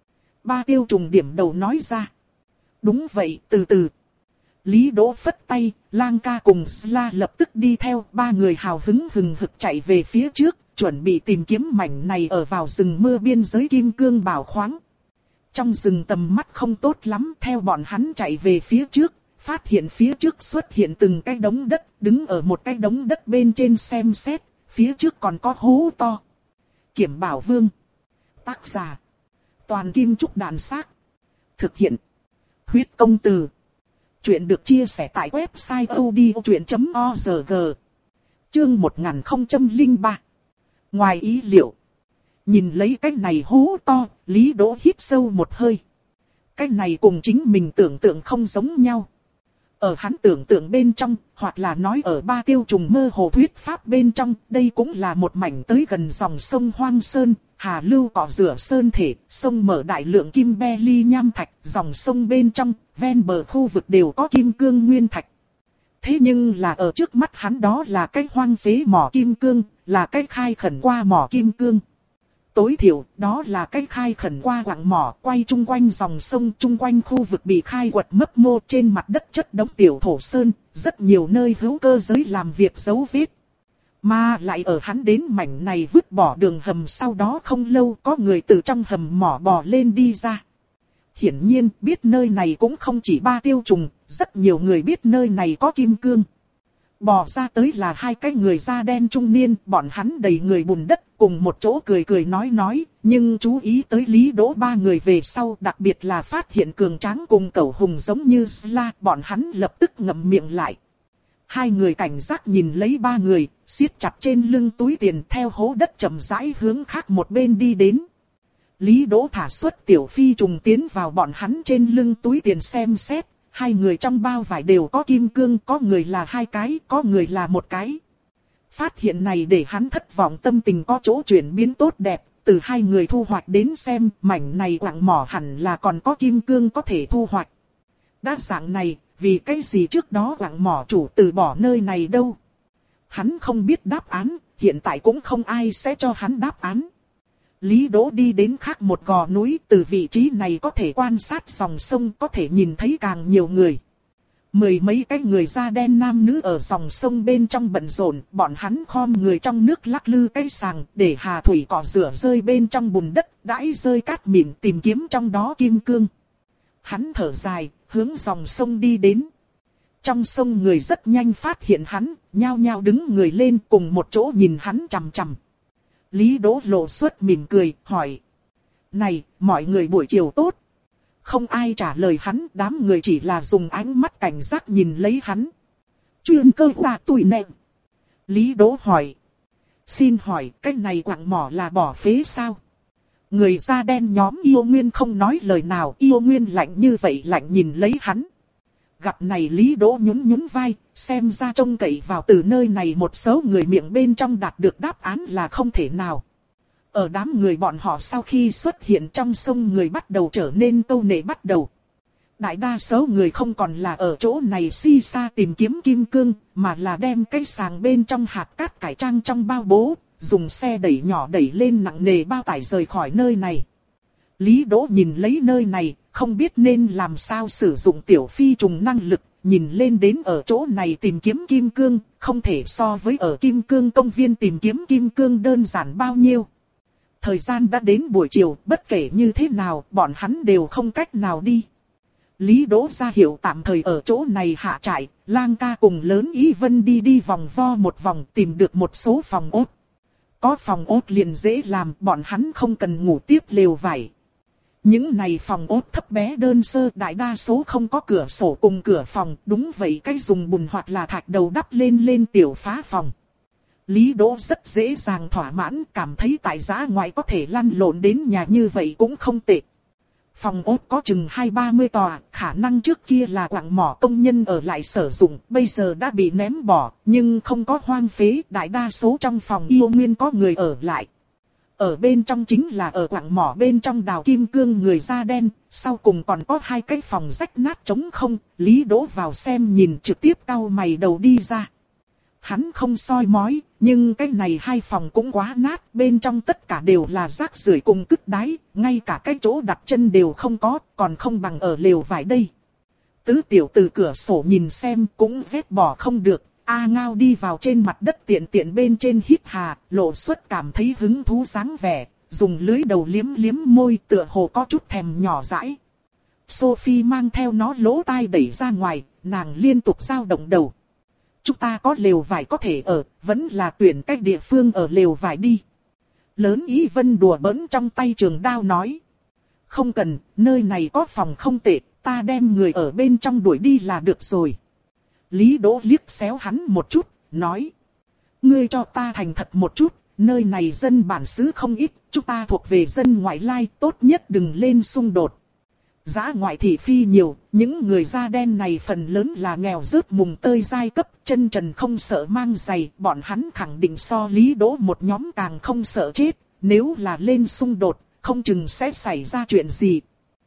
Ba Tiêu Trùng điểm đầu nói ra. Đúng vậy, từ từ. Lý Đỗ phất tay, Lang ca cùng Sla lập tức đi theo, ba người hào hứng hừng hực chạy về phía trước, chuẩn bị tìm kiếm mảnh này ở vào rừng mưa biên giới kim cương bảo khoáng. Trong rừng tầm mắt không tốt lắm, theo bọn hắn chạy về phía trước, phát hiện phía trước xuất hiện từng cái đống đất, đứng ở một cái đống đất bên trên xem xét, phía trước còn có hố to. Kiểm Bảo Vương. Tác giả. Toàn Kim Trúc Đàn Xác. Thực hiện. Huyết Công Từ. Chuyện được chia sẻ tại website odchuyện chấm org. Chương một nghìn không trăm lẻ ba. Ngoài ý liệu. Nhìn lấy cái này hố to, Lý Đỗ hít sâu một hơi. Cái này cùng chính mình tưởng tượng không giống nhau. Ở hắn tưởng tượng bên trong, hoặc là nói ở Ba Tiêu Trùng mơ hồ thuyết pháp bên trong, đây cũng là một mảnh tới gần dòng sông Hoang Sơn, hà lưu cỏ rửa sơn thể, sông mở đại lượng kim be ly nham thạch, dòng sông bên trong, ven bờ khu vực đều có kim cương nguyên thạch. Thế nhưng là ở trước mắt hắn đó là cái hoang phế mỏ kim cương, là cái khai khẩn qua mỏ kim cương. Tối thiểu, đó là cái khai khẩn qua quặng mỏ, quay chung quanh dòng sông, chung quanh khu vực bị khai quật mấp mô, trên mặt đất chất đống tiểu thổ sơn, rất nhiều nơi hữu cơ giới làm việc dấu vết. Mà lại ở hắn đến mảnh này vứt bỏ đường hầm, sau đó không lâu có người từ trong hầm mỏ bò lên đi ra. Hiển nhiên biết nơi này cũng không chỉ Ba Tiêu Trùng, rất nhiều người biết nơi này có kim cương. Bò ra tới là hai cái người da đen trung niên, bọn hắn đầy người bùn đất, cùng một chỗ cười cười nói nói, nhưng chú ý tới Lý Đỗ ba người về sau, đặc biệt là phát hiện cường tráng cùng cẩu hùng giống như Sla, bọn hắn lập tức ngậm miệng lại. Hai người cảnh giác nhìn lấy ba người, siết chặt trên lưng túi tiền, theo hố đất chậm rãi hướng khác một bên đi đến. Lý Đỗ thả xuất tiểu phi trùng tiến vào bọn hắn trên lưng túi tiền xem xét. Hai người trong bao vải đều có kim cương, có người là hai cái, có người là một cái. Phát hiện này để hắn thất vọng, tâm tình có chỗ chuyển biến tốt đẹp. Từ hai người thu hoạch đến xem, mảnh này quặng mỏ hẳn là còn có kim cương có thể thu hoạch. Đa dạng này, vì cái gì trước đó quặng mỏ chủ từ bỏ nơi này đâu? Hắn không biết đáp án, hiện tại cũng không ai sẽ cho hắn đáp án. Lý Đỗ đi đến khác một gò núi, từ vị trí này có thể quan sát dòng sông, có thể nhìn thấy càng nhiều người. Mười mấy cái người da đen nam nữ ở dòng sông bên trong bận rộn, bọn hắn khom người trong nước lắc lư cái sàng, để hà thủy cỏ rửa rơi bên trong bùn đất, đãi rơi cát mịn tìm kiếm trong đó kim cương. Hắn thở dài, hướng dòng sông đi đến. Trong sông người rất nhanh phát hiện hắn, nhao nhao đứng người lên cùng một chỗ nhìn hắn chằm chằm. Lý Đỗ lộ xuất mỉm cười, hỏi. Này, mọi người buổi chiều tốt. Không ai trả lời hắn, đám người chỉ là dùng ánh mắt cảnh giác nhìn lấy hắn. Chuyên cơ là tụi nẹm. Lý Đỗ hỏi. Xin hỏi, cái này quặng mỏ là bỏ phế sao? Người da đen nhóm Yêu Nguyên không nói lời nào, Yêu Nguyên lạnh như vậy lạnh nhìn lấy hắn. Gặp này Lý Đỗ nhún nhún vai, xem ra trông cậy vào từ nơi này một số người miệng bên trong đạt được đáp án là không thể nào. Ở đám người bọn họ sau khi xuất hiện trong sông, người bắt đầu trở nên câu nệ bắt đầu. Đại đa số người không còn là ở chỗ này si sa tìm kiếm kim cương, mà là đem cái sàng bên trong hạt cát cải trang trong bao bố, dùng xe đẩy nhỏ đẩy lên nặng nề bao tải rời khỏi nơi này. Lý Đỗ nhìn lấy nơi này, không biết nên làm sao sử dụng tiểu phi trùng năng lực, nhìn lên đến ở chỗ này tìm kiếm kim cương, không thể so với ở kim cương công viên tìm kiếm kim cương đơn giản bao nhiêu. Thời gian đã đến buổi chiều, bất kể như thế nào, bọn hắn đều không cách nào đi. Lý Đỗ ra hiệu tạm thời ở chỗ này hạ trại, Lang ca cùng Lớn Ý Vân đi đi vòng vo một vòng tìm được một số phòng ốt. Có phòng ốt liền dễ làm, bọn hắn không cần ngủ tiếp lều vải. Những này phòng ốt thấp bé đơn sơ, đại đa số không có cửa sổ cùng cửa phòng, đúng vậy cái dùng bùn hoặc là thạch đầu đắp lên lên tiểu phá phòng. Lý Đỗ rất dễ dàng thỏa mãn, cảm thấy tại giã ngoại có thể lăn lộn đến nhà như vậy cũng không tệ. Phòng ốt có chừng hai ba mươi tòa, khả năng trước kia là quặng mỏ công nhân ở lại sử dụng, bây giờ đã bị ném bỏ, nhưng không có hoang phế, đại đa số trong phòng yêu nguyên có người ở lại. Ở bên trong chính là ở quặng mỏ bên trong đào kim cương người da đen, sau cùng còn có hai cái phòng rách nát trống không, Lý Đỗ vào xem nhìn trực tiếp cau mày đầu đi ra. Hắn không soi mói, nhưng cái này hai phòng cũng quá nát, bên trong tất cả đều là rác rưởi cùng cứt đáy, ngay cả cái chỗ đặt chân đều không có, còn không bằng ở lều vải đây. Tứ tiểu từ cửa sổ nhìn xem cũng vét bỏ không được, A Ngao đi vào trên mặt đất tiện tiện bên trên hít hà, lộ xuất cảm thấy hứng thú dáng vẻ, dùng lưới đầu liếm liếm môi tựa hồ có chút thèm nhỏ dãi. Sophie mang theo nó lỗ tai đẩy ra ngoài, nàng liên tục dao động đầu. Chúng ta có lều vải có thể ở, vẫn là tuyển cách địa phương ở lều vải đi. Lớn Ý Vân đùa bỡn trong tay trường đao nói. Không cần, nơi này có phòng không tệ, ta đem người ở bên trong đuổi đi là được rồi. Lý Đỗ liếc xéo hắn một chút, nói. Ngươi cho ta thành thật một chút, nơi này dân bản xứ không ít, chúng ta thuộc về dân ngoại lai, tốt nhất đừng lên xung đột. Dã ngoại thị phi nhiều, những người da đen này phần lớn là nghèo rớt mùng tơi giai cấp, chân trần không sợ mang giày, bọn hắn khẳng định so Lý Đỗ một nhóm càng không sợ chết, nếu là lên xung đột, không chừng sẽ xảy ra chuyện gì.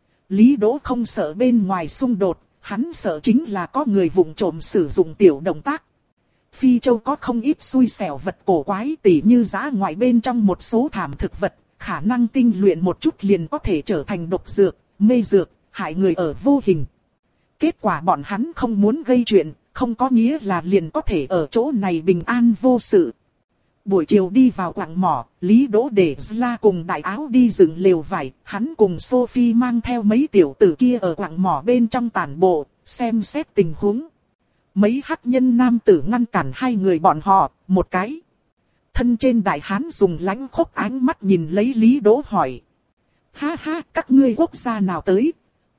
Lý Đỗ không sợ bên ngoài xung đột, hắn sợ chính là có người vụng trộm sử dụng tiểu động tác. Phi Châu có không ít xui xẻo vật cổ quái tỉ như dã ngoại bên trong một số thảm thực vật, khả năng tinh luyện một chút liền có thể trở thành độc dược, mê dược, hại người ở vô hình. Kết quả bọn hắn không muốn gây chuyện, không có nghĩa là liền có thể ở chỗ này bình an vô sự. Buổi chiều đi vào quặng mỏ, Lý Đỗ để Zla cùng đại áo đi dựng lều vải, hắn cùng Sophie mang theo mấy tiểu tử kia ở quặng mỏ bên trong tản bộ, xem xét tình huống. Mấy hắc nhân nam tử ngăn cản hai người bọn họ, một cái. Thân trên đại hán dùng lãnh khốc ánh mắt nhìn lấy Lý Đỗ hỏi. Ha ha, các ngươi quốc gia nào tới?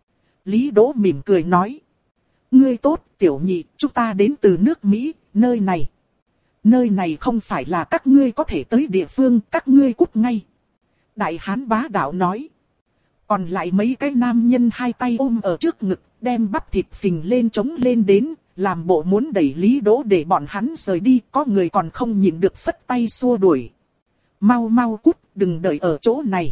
Lý Đỗ mỉm cười nói. Ngươi tốt, tiểu nhị, chúng ta đến từ nước Mỹ, nơi này. Nơi này không phải là các ngươi có thể tới địa phương, các ngươi cút ngay. Đại hán bá đạo nói. Còn lại mấy cái nam nhân hai tay ôm ở trước ngực, đem bắp thịt phình lên chống lên đến, làm bộ muốn đẩy Lý Đỗ để bọn hắn rời đi, có người còn không nhịn được phất tay xua đuổi. Mau mau cút, đừng đợi ở chỗ này.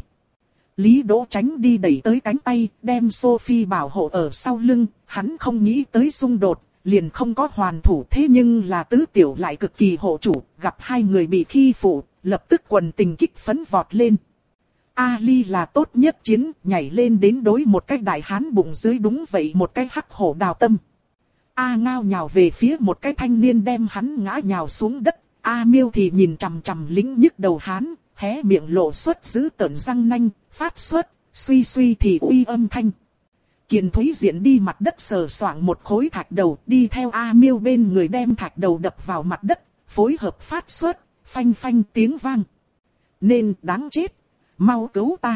Lý Đỗ tránh đi đẩy tới cánh tay, đem Sophie bảo hộ ở sau lưng, hắn không nghĩ tới xung đột, liền không có hoàn thủ, thế nhưng là tứ tiểu lại cực kỳ hộ chủ, gặp hai người bị khi phụ, lập tức quần tình kích phấn vọt lên. Ali là tốt nhất chiến, nhảy lên đến đối một cái đại hán bụng dưới đúng vậy một cái hắc hổ đào tâm. A Ngao nhào về phía một cái thanh niên đem hắn ngã nhào xuống đất, A Miêu thì nhìn chằm chằm lính nhức đầu hán, hé miệng lộ xuất giữ tợn răng nanh, phát xuất, suy suy thì uy âm thanh. Kiền Thúy Diện đi mặt đất sờ soạng một khối thạch đầu, đi theo A Miêu bên người đem thạch đầu đập vào mặt đất, phối hợp phát xuất, phanh phanh tiếng vang. Nên đáng chết, mau cứu ta.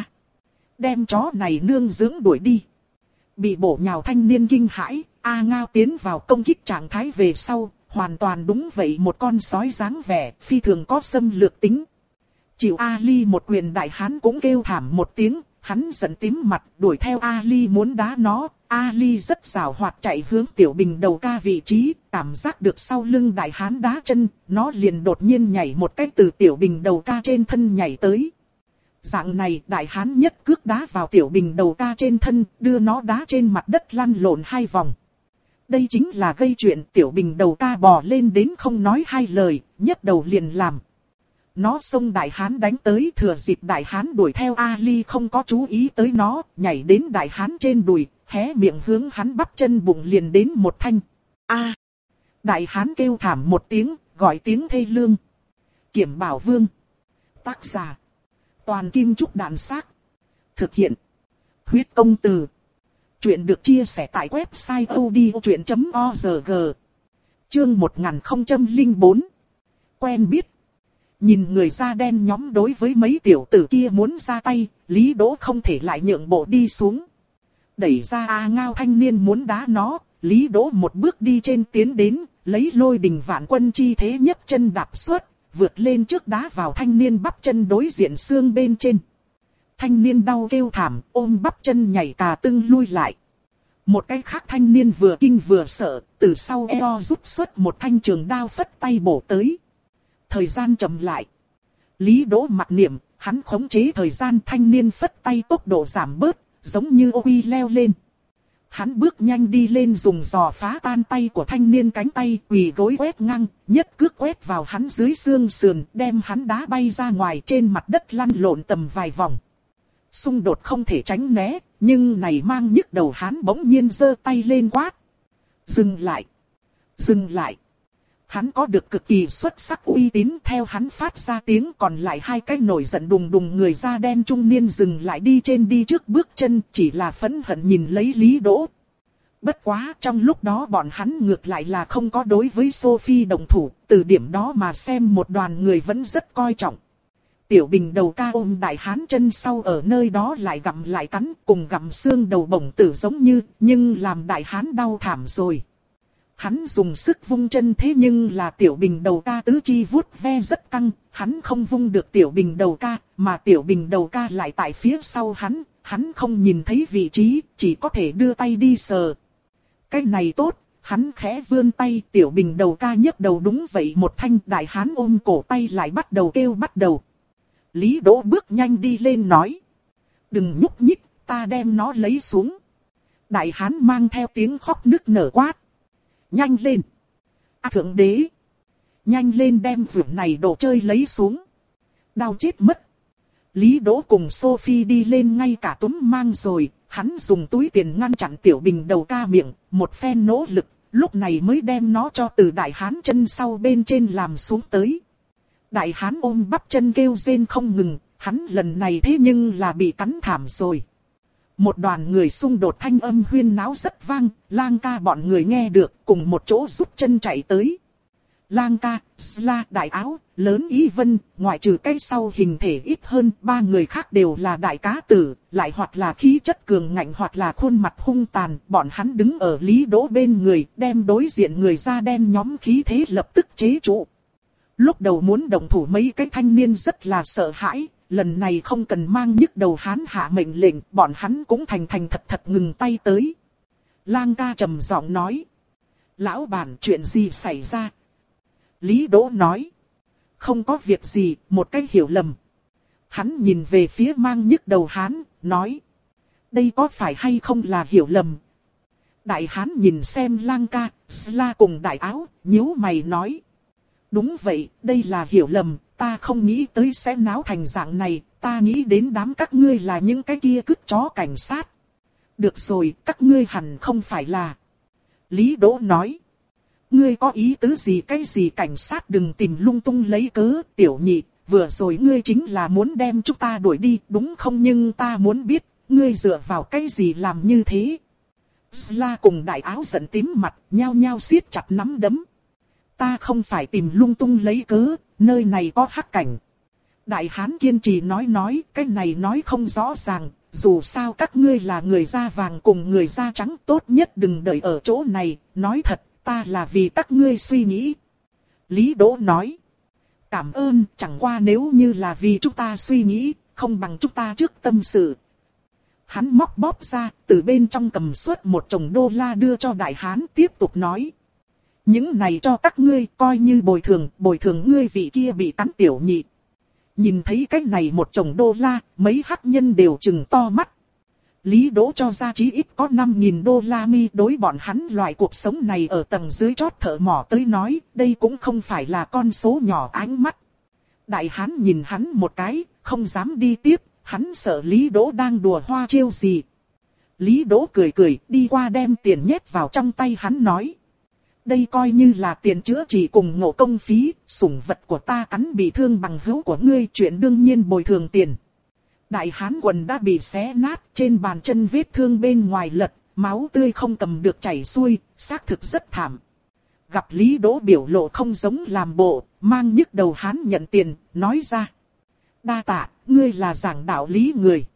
Đem chó này nương dưỡng đuổi đi. Bị bổ nhào thanh niên kinh hãi, A Ngao tiến vào công kích trạng thái về sau, hoàn toàn đúng vậy một con sói dáng vẻ, phi thường có xâm lược tính. Chịu Ali một quyền đại hán cũng kêu thảm một tiếng, hắn giận tím mặt đuổi theo Ali muốn đá nó. Ali rất giàu hoạt chạy hướng tiểu bình đầu ca vị trí, cảm giác được sau lưng đại hán đá chân, nó liền đột nhiên nhảy một cách từ tiểu bình đầu ca trên thân nhảy tới. Dạng này đại hán nhất cước đá vào tiểu bình đầu ca trên thân, đưa nó đá trên mặt đất lăn lộn hai vòng. Đây chính là gây chuyện, tiểu bình đầu ca bò lên đến không nói hai lời, nhấc đầu liền làm. Nó xông đại hán đánh tới, thừa dịp đại hán đuổi theo Ali không có chú ý tới nó, nhảy đến đại hán trên đùi, hé miệng hướng hắn bắp chân bụng liền đến một thanh. A! Đại hán kêu thảm một tiếng, gọi tiếng thê lương. Kiểm Bảo Vương. Tác giả. Toàn Kim Trúc Đạn Xác. Thực hiện. Huyết Công Từ. Chuyện được chia sẻ tại website odchuyện chấm org. Chương một nghìn không trăm lẻ bốn. Quen biết. Nhìn người da đen nhóm đối với mấy tiểu tử kia muốn ra tay, Lý Đỗ không thể lại nhượng bộ đi xuống. Đẩy ra A Ngao thanh niên muốn đá nó, Lý Đỗ một bước đi trên tiến đến, lấy lôi đình vạn quân chi thế nhất chân đạp xuất, vượt lên trước đá vào thanh niên bắp chân đối diện xương bên trên. Thanh niên đau kêu thảm, ôm bắp chân nhảy cà tưng lui lại. Một cái khác thanh niên vừa kinh vừa sợ, từ sau eo rút xuất một thanh trường đao phất tay bổ tới. Thời gian chậm lại. Lý Đỗ mặc niệm, hắn khống chế thời gian, thanh niên phất tay tốc độ giảm bớt, giống như ô quy leo lên. Hắn bước nhanh đi lên dùng giò phá tan tay của thanh niên cánh tay, quỳ gối quét ngang, nhất cước quét vào hắn dưới xương sườn, đem hắn đá bay ra ngoài, trên mặt đất lăn lộn tầm vài vòng. Xung đột không thể tránh né, nhưng này mang nhức đầu hắn bỗng nhiên giơ tay lên quát. Dừng lại! Dừng lại! Hắn có được cực kỳ xuất sắc uy tín, theo hắn phát ra tiếng, còn lại hai cái nổi giận đùng đùng người da đen trung niên dừng lại đi trên đi trước bước chân, chỉ là phẫn hận nhìn lấy Lý Đỗ. Bất quá trong lúc đó bọn hắn ngược lại là không có đối với Sophie đồng thủ, từ điểm đó mà xem một đoàn người vẫn rất coi trọng. Tiểu Bình đầu ca ôm đại hán chân sau ở nơi đó lại gặm lại cắn, cùng gặm xương đầu bổng tử giống như, nhưng làm đại hán đau thảm rồi. Hắn dùng sức vung chân thế nhưng là Tiểu Bình đầu ca tứ chi vuốt ve rất căng, hắn không vung được Tiểu Bình đầu ca, mà Tiểu Bình đầu ca lại tại phía sau hắn, hắn không nhìn thấy vị trí, chỉ có thể đưa tay đi sờ. Cái này tốt, hắn khẽ vươn tay, Tiểu Bình đầu ca nhấc đầu đúng vậy một thanh, đại hán ôm cổ tay lại bắt đầu kêu bắt đầu. Lý Đỗ bước nhanh đi lên nói. Đừng nhúc nhích, ta đem nó lấy xuống. Đại hán mang theo tiếng khóc nức nở quát. Nhanh lên! À, thượng đế! Nhanh lên đem vượn này đồ chơi lấy xuống. Đau chết mất. Lý Đỗ cùng Sophie đi lên ngay cả túm mang rồi. Hắn dùng túi tiền ngăn chặn Tiểu Bình đầu ca miệng. Một phen nỗ lực, lúc này mới đem nó cho từ đại hán chân sau bên trên làm xuống tới. Đại hán ôm bắp chân kêu rên không ngừng. Hắn lần này thế nhưng là bị cắn thảm rồi. Một đoàn người xung đột thanh âm huyên náo rất vang, Lang ca bọn người nghe được cùng một chỗ rút chân chạy tới. Lang ca, Sla, đại áo, lớn ý vân, ngoại trừ cái sau hình thể ít hơn, ba người khác đều là đại cá tử, lại hoặc là khí chất cường ngạnh hoặc là khuôn mặt hung tàn, bọn hắn đứng ở Lý Đỗ bên người, đem đối diện người da đen nhóm khí thế lập tức chế trụ. Lúc đầu muốn động thủ mấy cái thanh niên rất là sợ hãi. Lần này không cần mang nhức đầu hán hạ mệnh lệnh, bọn hắn cũng thành thành thật thật ngừng tay tới. Lang ca trầm giọng nói. Lão bản, chuyện gì xảy ra? Lý Đỗ nói. Không có việc gì, một cái hiểu lầm. Hắn nhìn về phía mang nhức đầu hán, nói. Đây có phải hay không là hiểu lầm? Đại hán nhìn xem Lang ca, Sla cùng đại áo, nhíu mày nói. Đúng vậy, đây là hiểu lầm. Ta không nghĩ tới sẽ náo thành dạng này, ta nghĩ đến đám các ngươi là những cái kia cứt chó cảnh sát. Được rồi, các ngươi hẳn không phải là. Lý Đỗ nói. Ngươi có ý tứ gì cái gì cảnh sát đừng tìm lung tung lấy cớ, Tiểu Nhị, vừa rồi ngươi chính là muốn đem chúng ta đuổi đi, đúng không? Nhưng ta muốn biết, ngươi dựa vào cái gì làm như thế? Sla cùng đại áo giận tím mặt, nhao nhao siết chặt nắm đấm. Ta không phải tìm lung tung lấy cớ, nơi này có hắc cảnh. Đại hán kiên trì nói nói, cái này nói không rõ ràng, dù sao các ngươi là người da vàng cùng người da trắng, tốt nhất đừng đợi ở chỗ này, nói thật, ta là vì các ngươi suy nghĩ. Lý Đỗ nói, cảm ơn, chẳng qua nếu như là vì chúng ta suy nghĩ, không bằng chúng ta trước tâm sự. Hắn móc bóp ra, từ bên trong cầm suốt một chồng đô la đưa cho đại hán, tiếp tục nói. Những này cho các ngươi coi như bồi thường, bồi thường ngươi vị kia bị cắn Tiểu Nhị. Nhìn thấy cái này một chồng đô la, mấy hắc nhân đều trừng to mắt. Lý Đỗ cho ra chí ít có năm nghìn đô la mi, đối bọn hắn loại cuộc sống này ở tầng dưới chót thợ mỏ tới nói, đây cũng không phải là con số nhỏ ánh mắt. Đại hán nhìn hắn một cái, không dám đi tiếp, hắn sợ Lý Đỗ đang đùa hoa chiêu gì. Lý Đỗ cười cười, đi qua đem tiền nhét vào trong tay hắn nói. Đây coi như là tiền chữa trị cùng ngộ công phí, sủng vật của ta cắn bị thương bằng hữu của ngươi, chuyện đương nhiên bồi thường tiền. Đại hán quần đã bị xé nát, trên bàn chân vết thương bên ngoài lật, máu tươi không cầm được chảy xuôi, xác thực rất thảm. Gặp Lý Đỗ biểu lộ không giống làm bộ, mang nhức đầu hán nhận tiền, nói ra. Đa tạ, ngươi là giảng đạo lý người.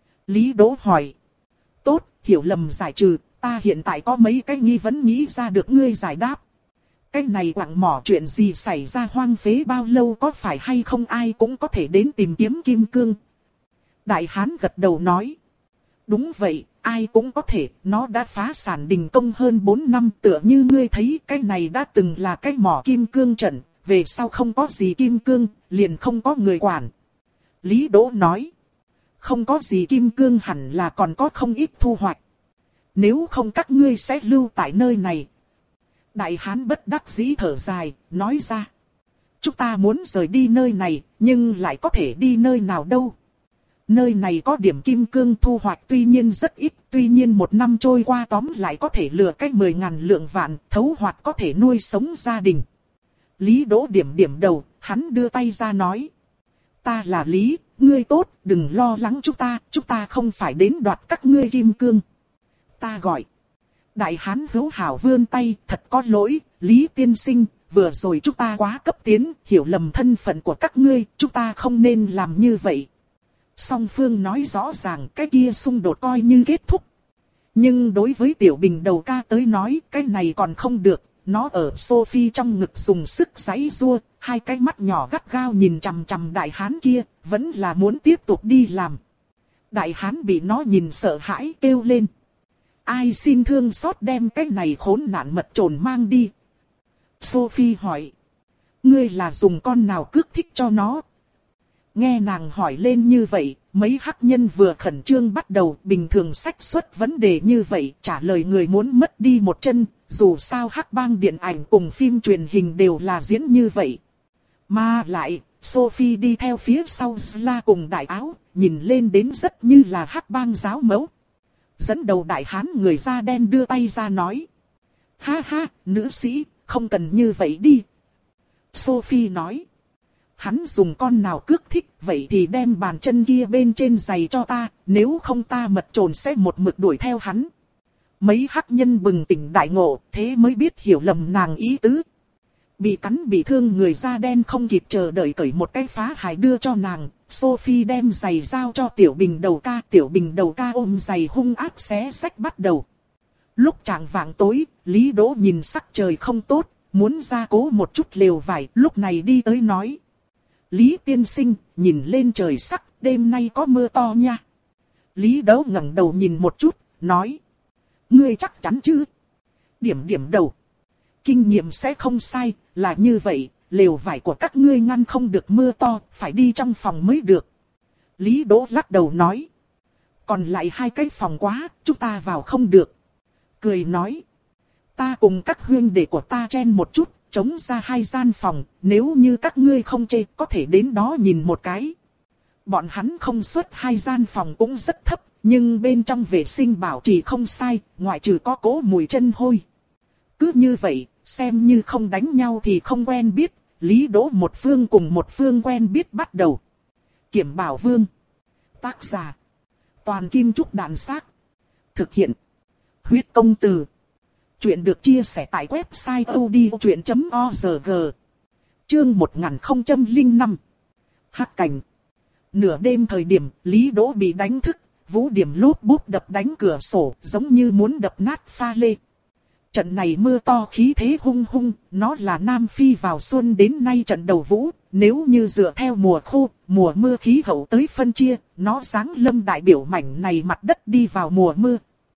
Lý Đỗ hỏi. Tốt, hiểu lầm giải trừ. Ta hiện tại có mấy cái nghi vấn nghĩ ra được ngươi giải đáp. Cái này quặng mỏ chuyện gì xảy ra hoang phế bao lâu, có phải hay không ai cũng có thể đến tìm kiếm kim cương. Đại hán gật đầu nói. Đúng vậy, ai cũng có thể, nó đã phá sản đình công hơn bốn năm, tựa như ngươi thấy cái này đã từng là cái mỏ kim cương trận, về sau không có gì kim cương, liền không có người quản. Lý Đỗ nói. Không có gì kim cương hẳn là còn có không ít thu hoạch. Nếu không các ngươi sẽ lưu tại nơi này. Đại hán bất đắc dĩ thở dài, nói ra. Chúng ta muốn rời đi nơi này, nhưng lại có thể đi nơi nào đâu. Nơi này có điểm kim cương thu hoạch tuy nhiên rất ít, tuy nhiên một năm trôi qua tóm lại có thể lừa cách mười ngàn lượng vạn, thấu hoạt có thể nuôi sống gia đình. Lý Đỗ điểm điểm đầu, hắn đưa tay ra nói. Ta là Lý, ngươi tốt, đừng lo lắng chúng ta, chúng ta không phải đến đoạt các ngươi kim cương. Ta gọi. Đại hán hữu hảo vươn tay, thật có lỗi, Lý tiên sinh, vừa rồi chúng ta quá cấp tiến, hiểu lầm thân phận của các ngươi, chúng ta không nên làm như vậy. Song phương nói rõ ràng cái kia xung đột coi như kết thúc. Nhưng đối với Tiểu Bình đầu ca tới nói cái này còn không được. Nó ở Sophie trong ngực dùng sức giãy giụa, hai cái mắt nhỏ gắt gao nhìn chằm chằm đại hán kia, vẫn là muốn tiếp tục đi làm. Đại hán bị nó nhìn sợ hãi kêu lên. Ai xin thương xót đem cái này khốn nạn mật trồn mang đi. Sophie hỏi. Ngươi là dùng con nào cước thích cho nó? Nghe nàng hỏi lên như vậy, mấy hắc nhân vừa khẩn trương bắt đầu, bình thường xác suất vấn đề như vậy, trả lời người muốn mất đi một chân, dù sao hắc bang điện ảnh cùng phim truyền hình đều là diễn như vậy. Mà lại, Sophie đi theo phía sau Sla cùng đại áo, nhìn lên đến rất như là hắc bang giáo mẫu. Dẫn đầu đại hán người da đen đưa tay ra nói. Ha ha, nữ sĩ, không cần như vậy đi. Sophie nói. Hắn dùng con nào cước thích, vậy thì đem bàn chân kia bên trên giày cho ta, nếu không ta mật trồn sẽ một mực đuổi theo hắn. Mấy hắc nhân bừng tỉnh đại ngộ, thế mới biết hiểu lầm nàng ý tứ. Bị cắn bị thương người da đen không kịp chờ đợi cởi một cái phá hài đưa cho nàng, Sophie đem giày giao cho Tiểu Bình đầu ca, Tiểu Bình đầu ca ôm giày hung ác xé xách bắt đầu. Lúc chạng vạng tối, Lý Đỗ nhìn sắc trời không tốt, muốn ra cố một chút lều vải, lúc này đi tới nói. Lý tiên sinh, nhìn lên trời sắc, đêm nay có mưa to nha. Lý Đỗ ngẩng đầu nhìn một chút, nói. Ngươi chắc chắn chứ? Điểm điểm đầu. Kinh nghiệm sẽ không sai, là như vậy, lều vải của các ngươi ngăn không được mưa to, phải đi trong phòng mới được. Lý Đỗ lắc đầu nói. Còn lại hai cái phòng quá, chúng ta vào không được. Cười nói. Ta cùng các huynh đệ của ta chen một chút, chống ra hai gian phòng, nếu như các ngươi không chê, có thể đến đó nhìn một cái. Bọn hắn không xuất hai gian phòng cũng rất thấp, nhưng bên trong vệ sinh bảo trì không sai, ngoại trừ có cỗ mùi chân hôi. Cứ như vậy, xem như không đánh nhau thì không quen biết, Lý Đỗ một phương cùng một phương quen biết bắt đầu. Kiểm Bảo Vương. Tác giả. Toàn Kim Trúc Đàn Xác. Thực hiện. Huyết Công Từ. Chuyện được chia sẻ tại website odchuyện chấm org. Chương một nghìn không trăm lẻ năm. Hắc cảnh. Nửa đêm thời điểm, Lý Đỗ bị đánh thức, Vũ Điểm lốp bốp đập đánh cửa sổ, giống như muốn đập nát pha lê. Trận này mưa to khí thế hung hung, nó là Nam Phi vào xuân đến nay trận đầu vũ, nếu như dựa theo mùa khô, mùa mưa khí hậu tới phân chia, nó giáng lâm đại biểu mảnh này mặt đất đi vào mùa mưa.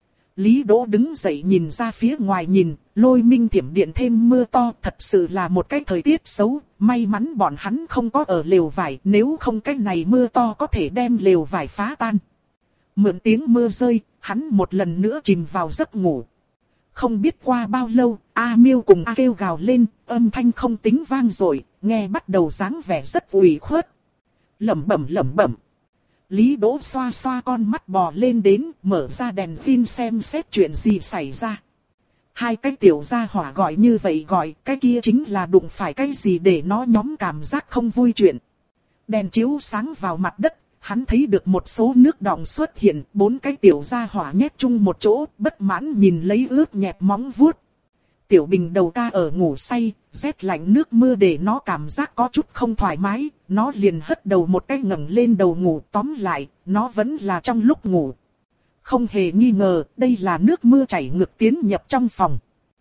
Lý Đỗ đứng dậy nhìn ra phía ngoài nhìn, lôi minh thiểm điện thêm mưa to, thật sự là một cái thời tiết xấu, may mắn bọn hắn không có ở lều vải, nếu không cái này mưa to có thể đem lều vải phá tan. Mượn tiếng mưa rơi, hắn một lần nữa chìm vào giấc ngủ. Không biết qua bao lâu, A Miêu cùng A kêu gào lên, âm thanh không tính vang dội, nghe bắt đầu dáng vẻ rất ủy khuất. Lẩm bẩm lẩm bẩm. Lý Đỗ xoa xoa con mắt bò lên đến, mở ra đèn pin xem xét chuyện gì xảy ra. Hai cái tiểu gia hỏa gọi như vậy gọi, cái kia chính là đụng phải cái gì để nó nhóm cảm giác không vui chuyện. Đèn chiếu sáng vào mặt đất, hắn thấy được một số nước đọng xuất hiện, bốn cái tiểu gia hỏa nhét chung một chỗ, bất mãn nhìn lấy ướt nhẹp móng vuốt. Tiểu Bình đầu ca ở ngủ say, rét lạnh nước mưa để nó cảm giác có chút không thoải mái, nó liền hất đầu một cái ngẩng lên đầu ngủ, tóm lại, nó vẫn là trong lúc ngủ. Không hề nghi ngờ, đây là nước mưa chảy ngược tiến nhập trong phòng.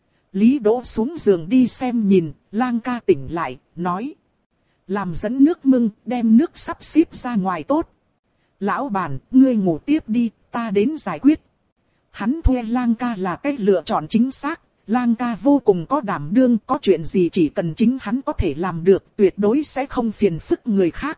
Lý Đỗ xuống giường đi xem nhìn, Lang ca tỉnh lại, nói. Làm dẫn nước mưng, đem nước sắp xếp ra ngoài tốt. Lão bản, ngươi ngủ tiếp đi, ta đến giải quyết. Hắn thuê Lang ca là cách lựa chọn chính xác. Lang ca vô cùng có đảm đương, có chuyện gì chỉ cần chính hắn có thể làm được, tuyệt đối sẽ không phiền phức người khác.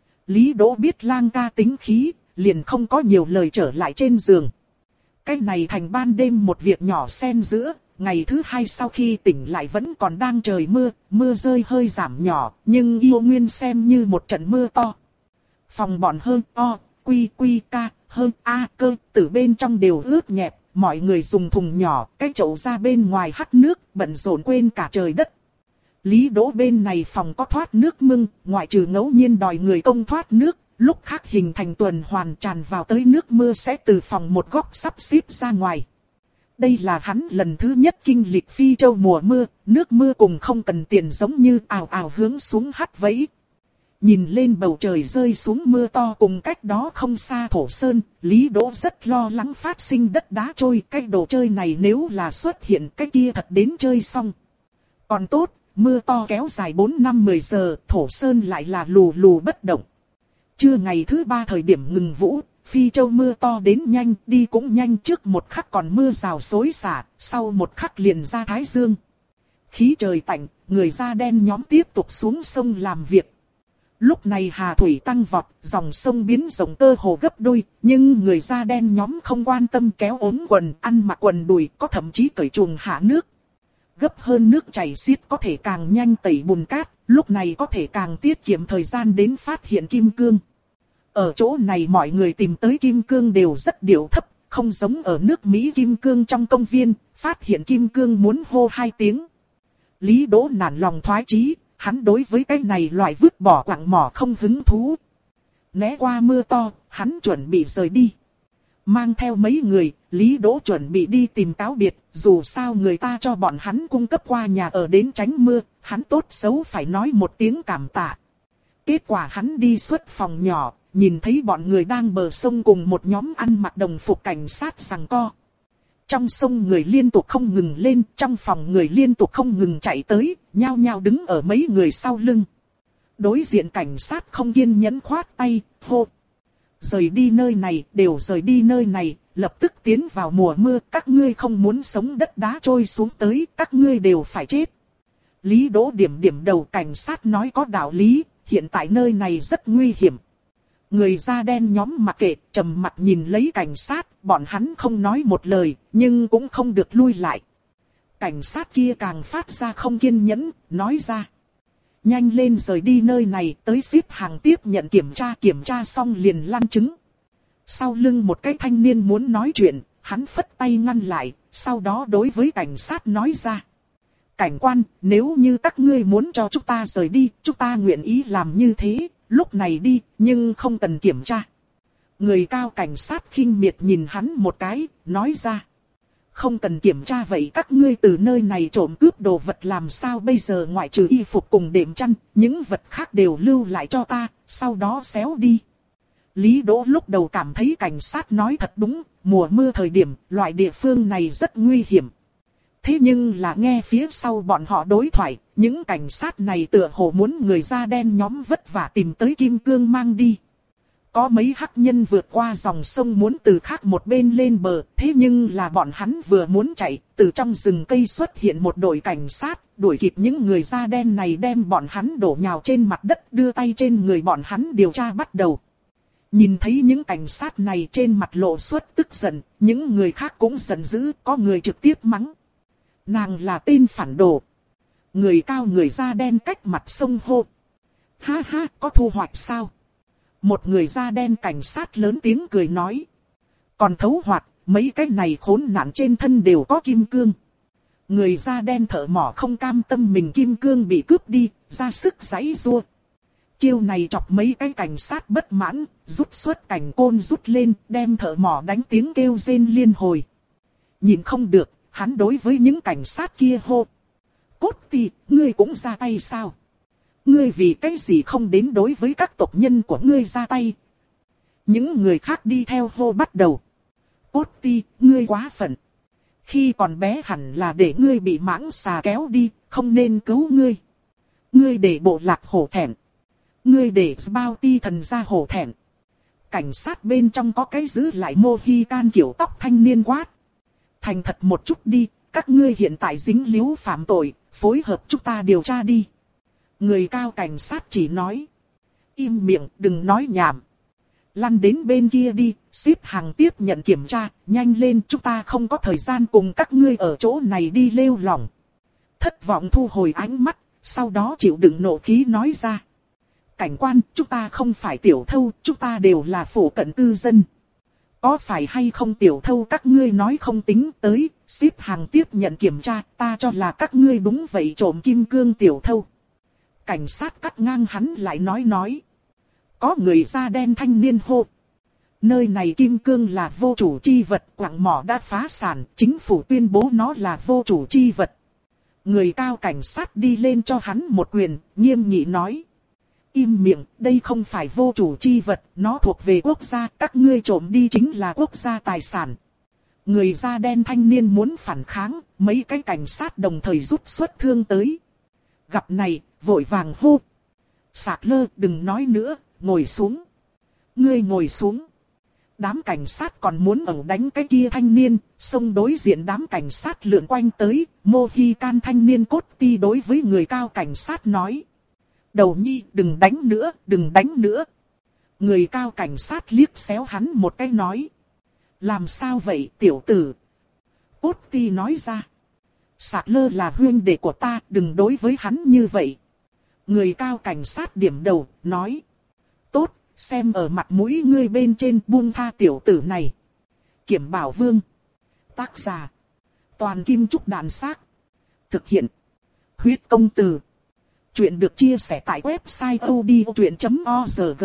Lý Đỗ biết Lang ca tính khí, liền không có nhiều lời trở lại trên giường. Cái này thành ban đêm một việc nhỏ xen giữa, ngày thứ hai sau khi tỉnh lại vẫn còn đang trời mưa, mưa rơi hơi giảm nhỏ, nhưng yêu nguyên xem như một trận mưa to. Phòng bọn hơn o, quy quy ca, hơn a cơ, từ bên trong đều ướt nhẹp. Mọi người dùng thùng nhỏ, cái chậu ra bên ngoài hắt nước, bận rộn quên cả trời đất. Lý Đỗ bên này phòng có thoát nước mưng, ngoại trừ ngẫu nhiên đòi người công thoát nước, lúc khác hình thành tuần hoàn tràn vào tới nước mưa sẽ từ phòng một góc sắp xếp ra ngoài. Đây là hắn lần thứ nhất kinh lịch Phi Châu mùa mưa, nước mưa cùng không cần tiền giống như ào ào hướng xuống hắt vẫy. Nhìn lên bầu trời rơi xuống mưa to cùng cách đó không xa Thổ Sơn, Lý Đỗ rất lo lắng phát sinh đất đá trôi. Cái đồ chơi này nếu là xuất hiện cái kia thật đến chơi xong. Còn tốt, mưa to kéo dài bốn năm mười giờ, Thổ Sơn lại là lù lù bất động. Trưa ngày thứ ba thời điểm ngừng vũ, Phi Châu mưa to đến nhanh, đi cũng nhanh, trước một khắc còn mưa rào xối xả, sau một khắc liền ra thái dương. Khí trời tạnh, người da đen nhóm tiếp tục xuống sông làm việc. Lúc này hà thủy tăng vọt, dòng sông biến rộng cơ hồ gấp đôi, nhưng người da đen nhóm không quan tâm kéo ốm quần, ăn mặc quần đùi, có thậm chí cởi chuồng hạ nước. Gấp hơn nước chảy xiết có thể càng nhanh tẩy bùn cát, lúc này có thể càng tiết kiệm thời gian đến phát hiện kim cương. Ở chỗ này mọi người tìm tới kim cương đều rất điệu thấp, không giống ở nước Mỹ kim cương trong công viên, phát hiện kim cương muốn hô hai tiếng. Lý Đỗ nản lòng thoái chí. Hắn đối với cái này loại vứt bỏ quặng mỏ không hứng thú. Né qua mưa to, hắn chuẩn bị rời đi. Mang theo mấy người, Lý Đỗ chuẩn bị đi tìm cáo biệt, dù sao người ta cho bọn hắn cung cấp qua nhà ở đến tránh mưa, hắn tốt xấu phải nói một tiếng cảm tạ. Kết quả hắn đi xuất phòng nhỏ, nhìn thấy bọn người đang bờ sông cùng một nhóm ăn mặc đồng phục cảnh sát giằng co. Trong sông người liên tục không ngừng lên, trong phòng người liên tục không ngừng chạy tới, nhao nhao đứng ở mấy người sau lưng. Đối diện cảnh sát không kiên nhẫn khoát tay, hô. Rời đi nơi này, đều rời đi nơi này, lập tức tiến vào mùa mưa, các ngươi không muốn sống đất đá trôi xuống tới, các ngươi đều phải chết. Lý Đỗ điểm điểm đầu, cảnh sát nói có đạo lý, hiện tại nơi này rất nguy hiểm. Người da đen nhóm mặc kệ, trầm mặt nhìn lấy cảnh sát, bọn hắn không nói một lời, nhưng cũng không được lui lại. Cảnh sát kia càng phát ra không kiên nhẫn, nói ra. Nhanh lên rời đi nơi này, tới xếp hàng tiếp nhận kiểm tra, kiểm tra xong liền lăn trứng. Sau lưng một cái thanh niên muốn nói chuyện, hắn phất tay ngăn lại, sau đó đối với cảnh sát nói ra. Cảnh quan, nếu như các ngươi muốn cho chúng ta rời đi, chúng ta nguyện ý làm như thế. Lúc này đi, nhưng không cần kiểm tra. Người cao cảnh sát khinh miệt nhìn hắn một cái, nói ra. Không cần kiểm tra vậy các ngươi từ nơi này trộm cướp đồ vật làm sao bây giờ, ngoại trừ y phục cùng đệm chăn, những vật khác đều lưu lại cho ta, sau đó xéo đi. Lý Đỗ lúc đầu cảm thấy cảnh sát nói thật đúng, mùa mưa thời điểm, loại địa phương này rất nguy hiểm. Thế nhưng là nghe phía sau bọn họ đối thoại, những cảnh sát này tựa hồ muốn người da đen nhóm vất vả tìm tới kim cương mang đi. Có mấy hắc nhân vượt qua dòng sông muốn từ khác một bên lên bờ, thế nhưng là bọn hắn vừa muốn chạy, từ trong rừng cây xuất hiện một đội cảnh sát, đuổi kịp những người da đen này đem bọn hắn đổ nhào trên mặt đất, đưa tay trên người bọn hắn điều tra bắt đầu. Nhìn thấy những cảnh sát này trên mặt lộ xuất tức giận, những người khác cũng giận dữ, có người trực tiếp mắng. Nàng là tên phản đồ. Người cao người da đen cách mặt sông hô. Ha ha, có thu hoạch sao? Một người da đen cảnh sát lớn tiếng cười nói. Còn thấu hoạt, mấy cái này khốn nạn trên thân đều có kim cương. Người da đen thợ mỏ không cam tâm mình kim cương bị cướp đi, ra sức giãy giụa. Chiêu này chọc mấy cái cảnh sát bất mãn, rút xuất cảnh côn rút lên, đem thợ mỏ đánh tiếng kêu rên liên hồi. Nhìn không được, hắn đối với những cảnh sát kia hô. Cốt tì, ngươi cũng ra tay sao? Ngươi vì cái gì không đến đối với các tộc nhân của ngươi ra tay? Những người khác đi theo hô bắt đầu. Cốt ti, ngươi quá phận. Khi còn bé hẳn là để ngươi bị mãng xà kéo đi, không nên cứu ngươi. Ngươi để bộ lạc hổ thẹn. Ngươi để bao ti thần ra hổ thẹn. Cảnh sát bên trong có cái giữ lại Mohican kiểu tóc thanh niên quát. Thành thật một chút đi, các ngươi hiện tại dính líu phạm tội, phối hợp chúng ta điều tra đi. Người cao cảnh sát chỉ nói. Im miệng, đừng nói nhảm. Lăn đến bên kia đi, xếp hàng tiếp nhận kiểm tra, nhanh lên, chúng ta không có thời gian cùng các ngươi ở chỗ này đi lêu lỏng. Thất vọng thu hồi ánh mắt, sau đó chịu đựng nộ khí nói ra. Cảnh quan, chúng ta không phải tiểu thâu, chúng ta đều là phổ cận cư dân. Có phải hay không tiểu thâu các ngươi nói không tính tới, xếp hàng tiếp nhận kiểm tra, ta cho là các ngươi đúng vậy trộm kim cương tiểu thâu. Cảnh sát cắt ngang hắn lại nói nói. Có người da đen thanh niên hô. Nơi này kim cương là vô chủ chi vật, quặng mỏ đã phá sản, chính phủ tuyên bố nó là vô chủ chi vật. Người cao cảnh sát đi lên cho hắn một quyền, nghiêm nghị nói. Im miệng, đây không phải vô chủ chi vật, nó thuộc về quốc gia, các ngươi trộm đi chính là quốc gia tài sản. Người da đen thanh niên muốn phản kháng, mấy cái cảnh sát đồng thời rút xuất thương tới. Gặp này, vội vàng hô. Sạc lơ, đừng nói nữa, ngồi xuống. Ngươi ngồi xuống. Đám cảnh sát còn muốn ẩu đánh cái kia thanh niên, xông đối diện đám cảnh sát lượn quanh tới, Mohican thanh niên cốt ti đối với người cao cảnh sát nói. Đầu nhi, đừng đánh nữa, đừng đánh nữa. Người cao cảnh sát liếc xéo hắn một cái nói. Làm sao vậy tiểu tử? Cốt ti nói ra. Sạc lơ là huynh đệ của ta, đừng đối với hắn như vậy. Người cao cảnh sát điểm đầu, nói. Tốt, xem ở mặt mũi ngươi bên trên buông tha tiểu tử này. Kiểm Bảo Vương. Tác giả. Toàn Kim Trúc Đàn Xác. Thực hiện. Huyết Công Từ. Chuyện được chia sẻ tại website odchuyện chấm org.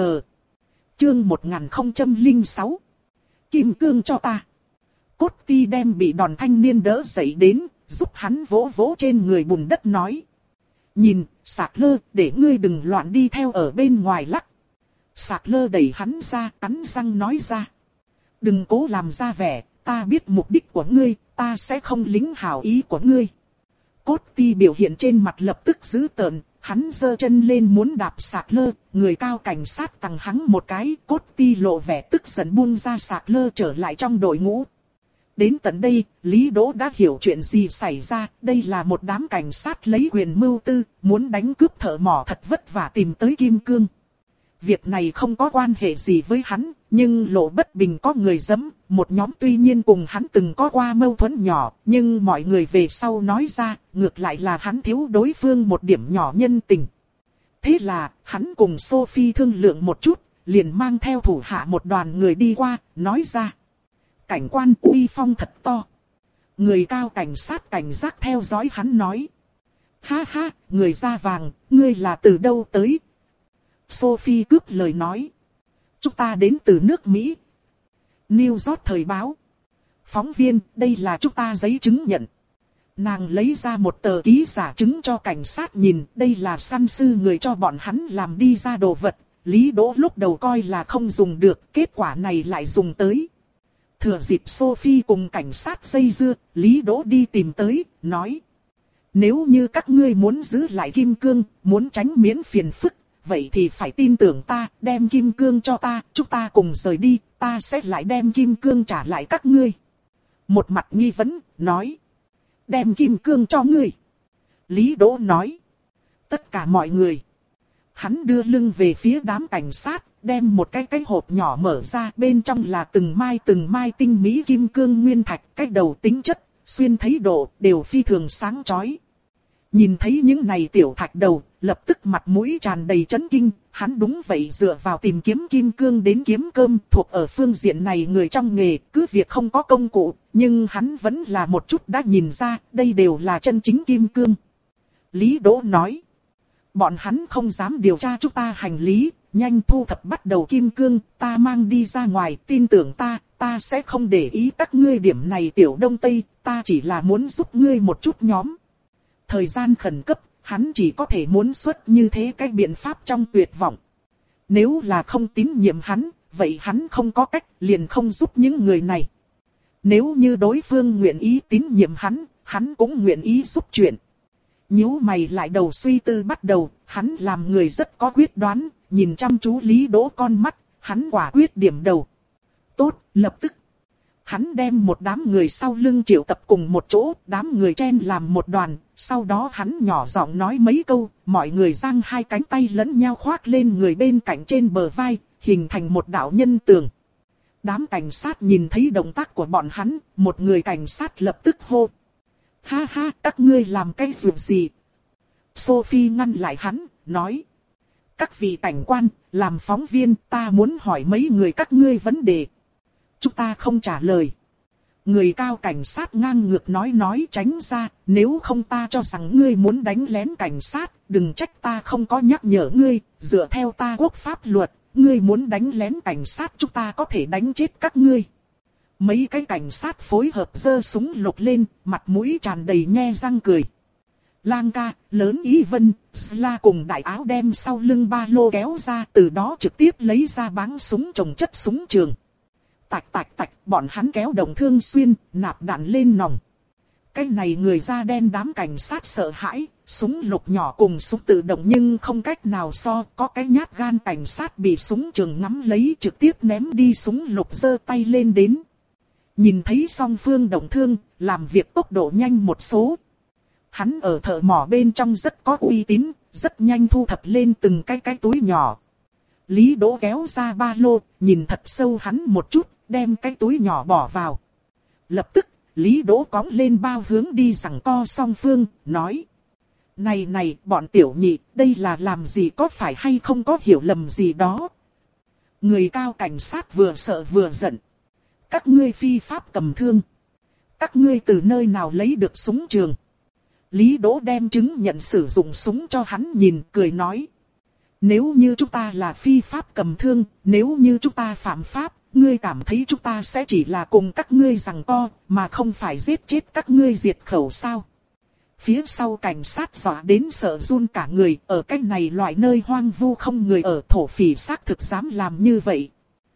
Chương một nghìn không trăm lẻ sáu. Kim cương cho ta. Cốt ti đem bị đòn thanh niên đỡ dậy đến, giúp hắn vỗ vỗ trên người bùn đất nói. Nhìn, Sạc lơ, để ngươi đừng loạn đi theo ở bên ngoài lắc. Sạc lơ đẩy hắn ra, cắn răng nói ra. Đừng cố làm ra vẻ, ta biết mục đích của ngươi, ta sẽ không lính hảo ý của ngươi. Cốt ti biểu hiện trên mặt lập tức dữ tợn, hắn giơ chân lên muốn đạp Sạc lơ, người cao cảnh sát tằng hắn một cái, cốt ti lộ vẻ tức giận buông ra Sạc lơ trở lại trong đội ngũ. Đến tận đây, Lý Đỗ đã hiểu chuyện gì xảy ra, đây là một đám cảnh sát lấy quyền mưu tư, muốn đánh cướp thợ mỏ thật vất vả tìm tới kim cương. Việc này không có quan hệ gì với hắn, nhưng Lộ Bất Bình có người giẫm, một nhóm tuy nhiên cùng hắn từng có qua mâu thuẫn nhỏ, nhưng mọi người về sau nói ra, ngược lại là hắn thiếu đối phương một điểm nhỏ nhân tình. Thế là, hắn cùng Sophie thương lượng một chút, liền mang theo thủ hạ một đoàn người đi qua, nói ra. Cảnh quan uy phong thật to. Người cao cảnh sát cảnh giác theo dõi hắn nói. Ha ha, người da vàng, ngươi là từ đâu tới? Sophie cướp lời nói. Chúng ta đến từ nước Mỹ. New York thời báo. Phóng viên, đây là chúng ta giấy chứng nhận. Nàng lấy ra một tờ ký giả chứng cho cảnh sát nhìn. Đây là săn sư người cho bọn hắn làm đi ra đồ vật. Lý Đỗ lúc đầu coi là không dùng được, kết quả này lại dùng tới. Thừa dịp Sophie cùng cảnh sát dây dưa, Lý Đỗ đi tìm tới, nói. Nếu như các ngươi muốn giữ lại kim cương, muốn tránh miễn phiền phức, vậy thì phải tin tưởng ta, đem kim cương cho ta, chúng ta cùng rời đi, ta sẽ lại đem kim cương trả lại các ngươi. Một mặt nghi vấn, nói. Đem kim cương cho ngươi. Lý Đỗ nói. Tất cả mọi người. Hắn đưa lưng về phía đám cảnh sát, đem một cái cái hộp nhỏ mở ra, bên trong là từng mai từng mai tinh mỹ kim cương nguyên thạch, cái đầu tính chất, xuyên thấy độ, đều phi thường sáng chói. Nhìn thấy những này tiểu thạch đầu, lập tức mặt mũi tràn đầy chấn kinh, hắn đúng vậy dựa vào tìm kiếm kim cương đến kiếm cơm, thuộc ở phương diện này người trong nghề, cứ việc không có công cụ, nhưng hắn vẫn là một chút đã nhìn ra, đây đều là chân chính kim cương. Lý Đỗ nói, bọn hắn không dám điều tra chúng ta hành lý, nhanh thu thập bắt đầu kim cương, ta mang đi ra ngoài, tin tưởng ta, ta sẽ không để ý các ngươi điểm này tiểu đông tây, ta chỉ là muốn giúp ngươi một chút nhóm. Thời gian khẩn cấp, hắn chỉ có thể muốn xuất như thế cái biện pháp trong tuyệt vọng. Nếu là không tín nhiệm hắn, vậy hắn không có cách, liền không giúp những người này. Nếu như đối phương nguyện ý tín nhiệm hắn, hắn cũng nguyện ý giúp chuyện. Nhíu mày lại đầu suy tư bắt đầu, hắn làm người rất có quyết đoán, nhìn chăm chú Lý Đỗ con mắt, Hắn quả quyết điểm đầu. Tốt, lập tức. Hắn đem một đám người sau lưng triệu tập cùng một chỗ, đám người chen làm một đoàn, sau đó hắn nhỏ giọng nói mấy câu, mọi người giang hai cánh tay lẫn nhau khoác lên người bên cạnh trên bờ vai, hình thành một đạo nhân tường. Đám cảnh sát nhìn thấy động tác của bọn hắn, một người cảnh sát lập tức hô. Ha ha, các ngươi làm cái chuyện gì? Sophie ngăn lại hắn, nói. Các vị cảnh quan, làm phóng viên, ta muốn hỏi mấy người các ngươi vấn đề. Chúng ta không trả lời. Người cao cảnh sát ngang ngược nói nói tránh ra, nếu không ta cho rằng ngươi muốn đánh lén cảnh sát, đừng trách ta không có nhắc nhở ngươi, dựa theo ta quốc pháp luật, ngươi muốn đánh lén cảnh sát chúng ta có thể đánh chết các ngươi. Mấy cái cảnh sát phối hợp giơ súng lục lên, mặt mũi tràn đầy nhe răng cười. Lang ca, lớn ý vân, Sla cùng đại áo đem sau lưng ba lô kéo ra, từ đó trực tiếp lấy ra báng súng trồng chất súng trường. Tạch tạch tạch, bọn hắn kéo đồng thương xuyên, nạp đạn lên nòng. Cái này người da đen đám cảnh sát sợ hãi, súng lục nhỏ cùng súng tự động nhưng không cách nào so, có cái nhát gan cảnh sát bị súng trường ngắm lấy trực tiếp ném đi súng lục giơ tay lên đến. Nhìn thấy song phương động thương, làm việc tốc độ nhanh một số. Hắn ở thợ mỏ bên trong rất có uy tín, rất nhanh thu thập lên từng cái cái túi nhỏ. Lý Đỗ kéo ra ba lô, nhìn thật sâu hắn một chút, đem cái túi nhỏ bỏ vào. Lập tức, Lý Đỗ cõng lên bao hướng đi giằng co song phương, nói. Này này, bọn tiểu nhị, đây là làm gì có phải hay không có hiểu lầm gì đó. Người cao cảnh sát vừa sợ vừa giận. Các ngươi phi pháp cầm thương. Các ngươi từ nơi nào lấy được súng trường. Lý Đỗ đem chứng nhận sử dụng súng cho hắn nhìn, cười nói. Nếu như chúng ta là phi pháp cầm thương, nếu như chúng ta phạm pháp, ngươi cảm thấy chúng ta sẽ chỉ là cùng các ngươi giằng co, mà không phải giết chết các ngươi diệt khẩu sao? Phía sau cảnh sát dọa đến sợ run cả người, ở cách này loại nơi hoang vu không người ở, thổ phỉ xác thực dám làm như vậy.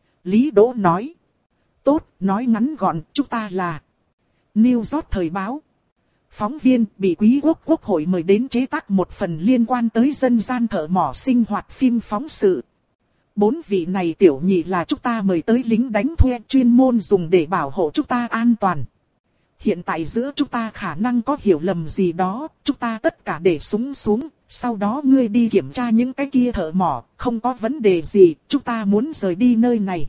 Lý Đỗ nói. Tốt, nói ngắn gọn, chúng ta là New York Thời báo. Phóng viên bị quý quốc quốc hội mời đến chế tác một phần liên quan tới dân gian thợ mỏ sinh hoạt phim phóng sự. Bốn vị này tiểu nhị là chúng ta mời tới lính đánh thuê chuyên môn dùng để bảo hộ chúng ta an toàn. Hiện tại giữa chúng ta khả năng có hiểu lầm gì đó, chúng ta tất cả để súng xuống, sau đó ngươi đi kiểm tra những cái kia thợ mỏ, không có vấn đề gì, chúng ta muốn rời đi nơi này.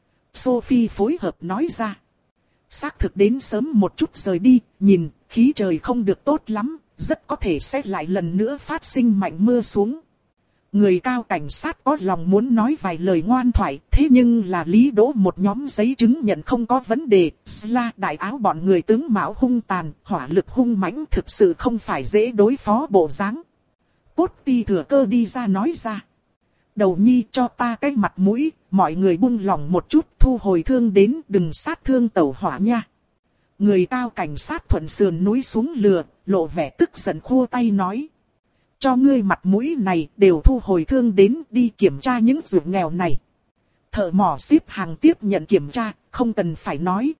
Sophie phối hợp nói ra. Xác thực đến sớm một chút rời đi, nhìn, khí trời không được tốt lắm, rất có thể sẽ lại lần nữa phát sinh mạnh mưa xuống. Người cao cảnh sát có lòng muốn nói vài lời ngoan thoại, thế nhưng là Lý Đỗ một nhóm giấy chứng nhận không có vấn đề, Sla đại áo bọn người tướng mạo hung tàn, hỏa lực hung mãnh thực sự không phải dễ đối phó bộ dáng. Cốt ti thừa cơ đi ra nói ra. Đầu nhi cho ta cái mặt mũi, mọi người buông lòng một chút, thu hồi thương đến, đừng sát thương tẩu hỏa nha. Người cao cảnh sát thuận sườn núi xuống lừa, lộ vẻ tức giận khua tay nói. Cho ngươi mặt mũi này đều thu hồi thương đến, đi kiểm tra những ruộng nghèo này. Thợ mỏ xếp hàng tiếp nhận kiểm tra, không cần phải nói.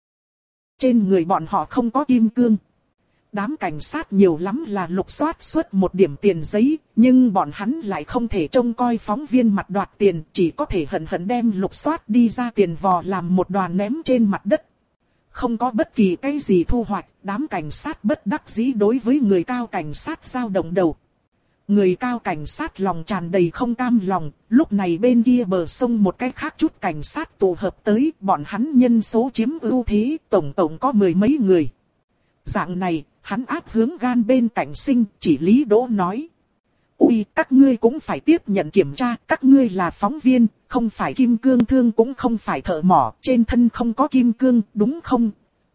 Trên người bọn họ không có kim cương. Đám cảnh sát nhiều lắm là lục soát suốt một điểm tiền giấy, nhưng bọn hắn lại không thể trông coi phóng viên mặt đoạt tiền, chỉ có thể hận hận đem lục soát đi ra tiền vò làm một đoàn ném trên mặt đất. Không có bất kỳ cái gì thu hoạch, đám cảnh sát bất đắc dĩ đối với người cao cảnh sát giao động đầu. Người cao cảnh sát lòng tràn đầy không cam lòng, lúc này bên kia bờ sông một cái khác chút cảnh sát tụ hợp tới, bọn hắn nhân số chiếm ưu thế, tổng tổng có mười mấy người. Dạng này, hắn áp hướng gan bên cạnh sinh, chỉ Lý Đỗ nói. Ui, các ngươi cũng phải tiếp nhận kiểm tra, các ngươi là phóng viên, không phải kim cương thương cũng không phải thợ mỏ, trên thân không có kim cương, đúng không?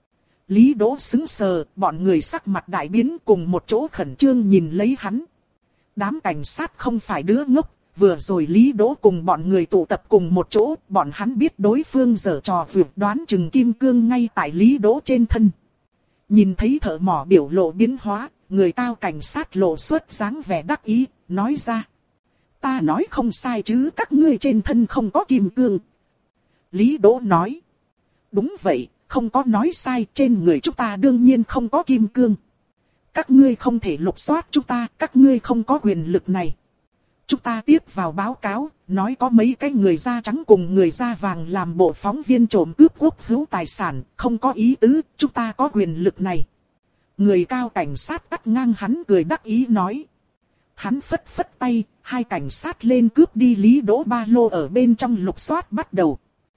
Lý Đỗ sững sờ, bọn người sắc mặt đại biến cùng một chỗ khẩn trương nhìn lấy hắn. Đám cảnh sát không phải đứa ngốc, vừa rồi Lý Đỗ cùng bọn người tụ tập cùng một chỗ, bọn hắn biết đối phương giở trò vượt đoán chừng kim cương ngay tại Lý Đỗ trên thân. Nhìn thấy thợ mỏ biểu lộ biến hóa, người cao cảnh sát lộ xuất dáng vẻ đắc ý, nói ra. Ta nói không sai chứ, các ngươi trên thân không có kim cương. Lý Đỗ nói. Đúng vậy, không có nói sai, trên người chúng ta đương nhiên không có kim cương. Các ngươi không thể lục soát chúng ta, các ngươi không có quyền lực này. chúng ta tiếp vào báo cáo, nói có mấy cái người da trắng cùng người da vàng làm bộ phóng viên trộm cướp quốc hữu tài sản, không có ý tứ, chúng ta có quyền lực này. Người cao cảnh sát cắt ngang hắn cười đắc ý nói. Hắn phất phất tay, hai cảnh sát lên cướp đi Lý Đỗ ba lô ở bên trong lục soát bắt đầu.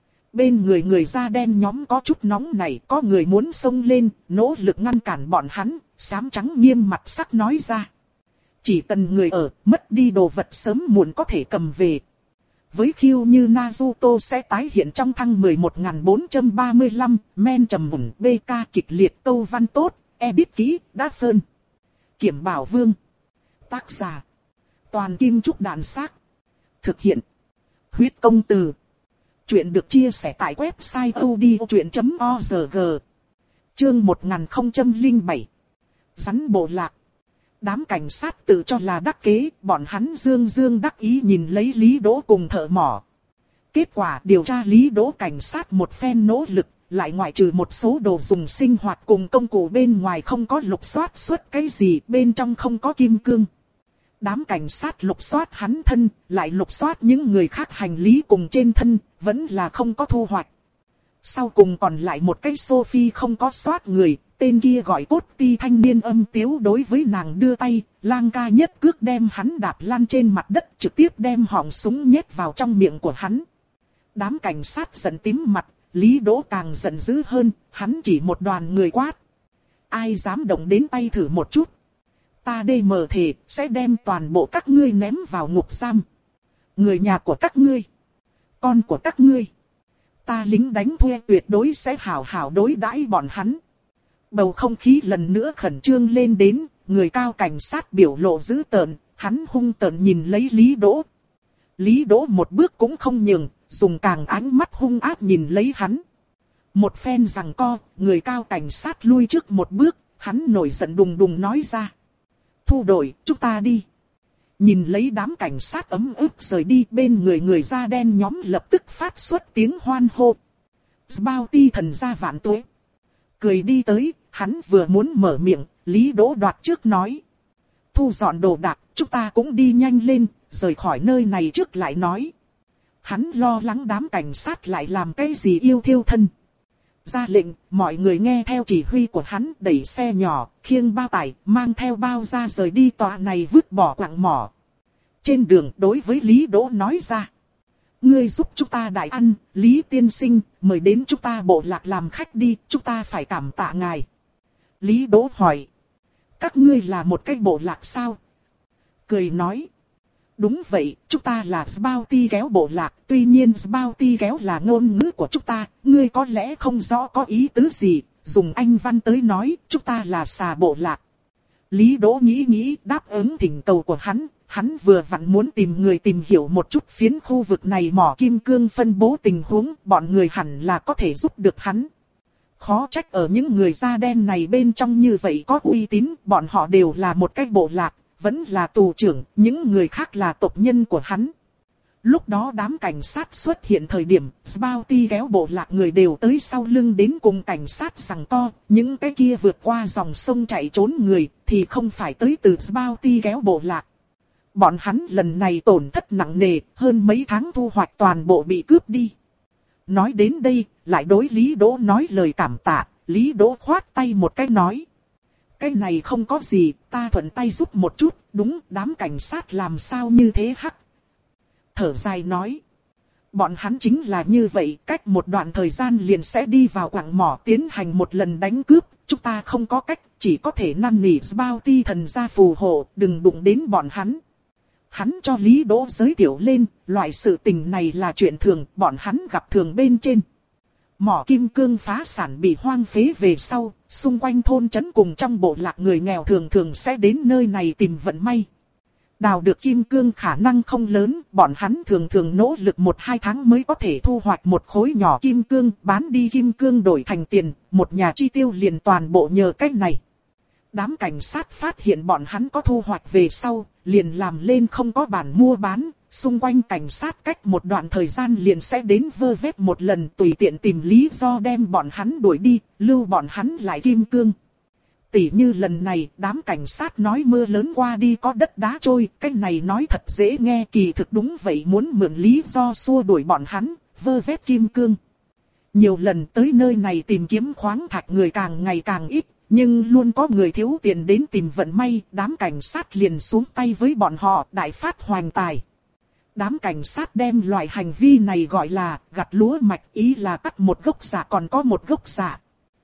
Bên người người da đen nhóm có chút nóng này, có người muốn xông lên, nỗ lực ngăn cản bọn hắn, xám trắng nghiêm mặt sắc nói ra. Chỉ cần người ở, mất đi đồ vật sớm muộn có thể cầm về. Với khiêu như Naruto sẽ tái hiện trong thăng mười một nghìn bốn trăm ba mươi lăm, men trầm mùn, bê ca kịch liệt câu văn tốt, edit kỹ, đã phơn. Kiểm Bảo Vương. Tác giả. Toàn Kim Trúc Đạn Xác. Thực hiện. Huyết Công Từ. Chuyện được chia sẻ tại website odchuyện chấm org. Chương một nghìn không trăm lẻ bảy. Rắn bộ lạc. Đám cảnh sát tự cho là đắc kế, bọn hắn dương dương đắc ý nhìn lấy Lý Đỗ cùng thợ mỏ. Kết quả điều tra Lý Đỗ cảnh sát một phen nỗ lực, lại ngoại trừ một số đồ dùng sinh hoạt cùng công cụ bên ngoài không có lục soát suốt cái gì, bên trong không có kim cương. Đám cảnh sát lục soát hắn thân, lại lục soát những người khác hành lý cùng trên thân, vẫn là không có thu hoạch. Sau cùng còn lại một cái Sophie không có soát người, tên kia gọi cốt ti thanh niên âm tiếu đối với nàng đưa tay, lang ca nhất cước đem hắn đạp lăn trên mặt đất, trực tiếp đem họng súng nhét vào trong miệng của hắn. Đám cảnh sát giận tím mặt, Lý Đỗ càng giận dữ hơn, hắn chỉ một đoàn người quát. Ai dám động đến tay thử một chút. Ta đây mờ thề, sẽ đem toàn bộ các ngươi ném vào ngục giam. Người nhà của các ngươi, con của các ngươi, ta lính đánh thuê tuyệt đối sẽ hảo hảo đối đãi bọn hắn. Bầu không khí lần nữa khẩn trương lên đến, người cao cảnh sát biểu lộ dữ tợn, hắn hung tợn nhìn lấy Lý Đỗ. Lý Đỗ một bước cũng không nhường, dùng càng ánh mắt hung ác nhìn lấy hắn. Một phen giằng co, người cao cảnh sát lui trước một bước, hắn nổi giận đùng đùng nói ra. Thu đội, chúng ta đi. Nhìn lấy đám cảnh sát ấm ức rời đi, bên người người da đen nhóm lập tức phát xuất tiếng hoan hô. Bounty thần gia vạn tuế. Cười đi tới, hắn vừa muốn mở miệng, Lý Đỗ đoạt trước nói. Thu dọn đồ đạc, chúng ta cũng đi nhanh lên, rời khỏi nơi này trước lại nói. Hắn lo lắng đám cảnh sát lại làm cái gì yêu thiêu thân. Ra lệnh, mọi người nghe theo chỉ huy của hắn, đẩy xe nhỏ, khiêng bao tải, mang theo bao ra rời đi tòa này vứt bỏ quặng mỏ. Trên đường đối với Lý Đỗ nói ra. Ngươi giúp chúng ta đại ăn, Lý tiên sinh, mời đến chúng ta bộ lạc làm khách đi, chúng ta phải cảm tạ ngài. Lý Đỗ hỏi. Các ngươi là một cái bộ lạc sao? Cười nói. Đúng vậy, chúng ta là Bounty kéo bộ lạc, tuy nhiên Bounty kéo là ngôn ngữ của chúng ta, ngươi có lẽ không rõ có ý tứ gì, dùng Anh văn tới nói, chúng ta là xà bộ lạc. Lý Đỗ nghĩ nghĩ đáp ứng thỉnh cầu của hắn, hắn vừa vặn muốn tìm người tìm hiểu một chút phiến khu vực này mỏ kim cương phân bố tình huống, bọn người hẳn là có thể giúp được hắn. Khó trách ở những người da đen này bên trong như vậy có uy tín, bọn họ đều là một cái bộ lạc. Vẫn là tù trưởng, những người khác là tộc nhân của hắn. Lúc đó đám cảnh sát xuất hiện thời điểm, Bounty kéo bộ lạc người đều tới sau lưng đến cùng cảnh sát giằng co. Những cái kia vượt qua dòng sông chạy trốn người, thì không phải tới từ Bounty kéo bộ lạc. Bọn hắn lần này tổn thất nặng nề, hơn mấy tháng thu hoạch toàn bộ bị cướp đi. Nói đến đây, lại đối Lý Đỗ nói lời cảm tạ, Lý Đỗ khoát tay một cái nói. Cái này không có gì, ta thuận tay giúp một chút, đúng, đám cảnh sát làm sao như thế hắc. Thở dài nói. Bọn hắn chính là như vậy, cách một đoạn thời gian liền sẽ đi vào quặng mỏ tiến hành một lần đánh cướp, chúng ta không có cách, chỉ có thể năn nỉ Bounty thần gia phù hộ, đừng đụng đến bọn hắn. Hắn cho Lý Đỗ giới thiệu lên, loại sự tình này là chuyện thường, bọn hắn gặp thường bên trên. Mỏ kim cương phá sản bị hoang phế về sau, xung quanh thôn trấn cùng trong bộ lạc người nghèo thường thường sẽ đến nơi này tìm vận may. Đào được kim cương khả năng không lớn, bọn hắn thường thường nỗ lực một hai tháng mới có thể thu hoạch một khối nhỏ kim cương, bán đi kim cương đổi thành tiền, một nhà chi tiêu liền toàn bộ nhờ cách này. Đám cảnh sát phát hiện bọn hắn có thu hoạch về sau, liền làm lên không có bản mua bán. Xung quanh cảnh sát cách một đoạn thời gian liền sẽ đến vơ vét một lần, tùy tiện tìm lý do đem bọn hắn đuổi đi, lưu bọn hắn lại kim cương. Tỉ như lần này đám cảnh sát nói mưa lớn qua đi có đất đá trôi, cái này nói thật dễ nghe, kỳ thực đúng vậy muốn mượn lý do xua đuổi bọn hắn, vơ vét kim cương. Nhiều lần tới nơi này tìm kiếm khoáng thạch người càng ngày càng ít, nhưng luôn có người thiếu tiền đến tìm vận may, đám cảnh sát liền xuống tay với bọn họ, đại phát hoành tài. Đám cảnh sát đem loại hành vi này gọi là gặt lúa mạch, ý là cắt một gốc giả còn có một gốc giả.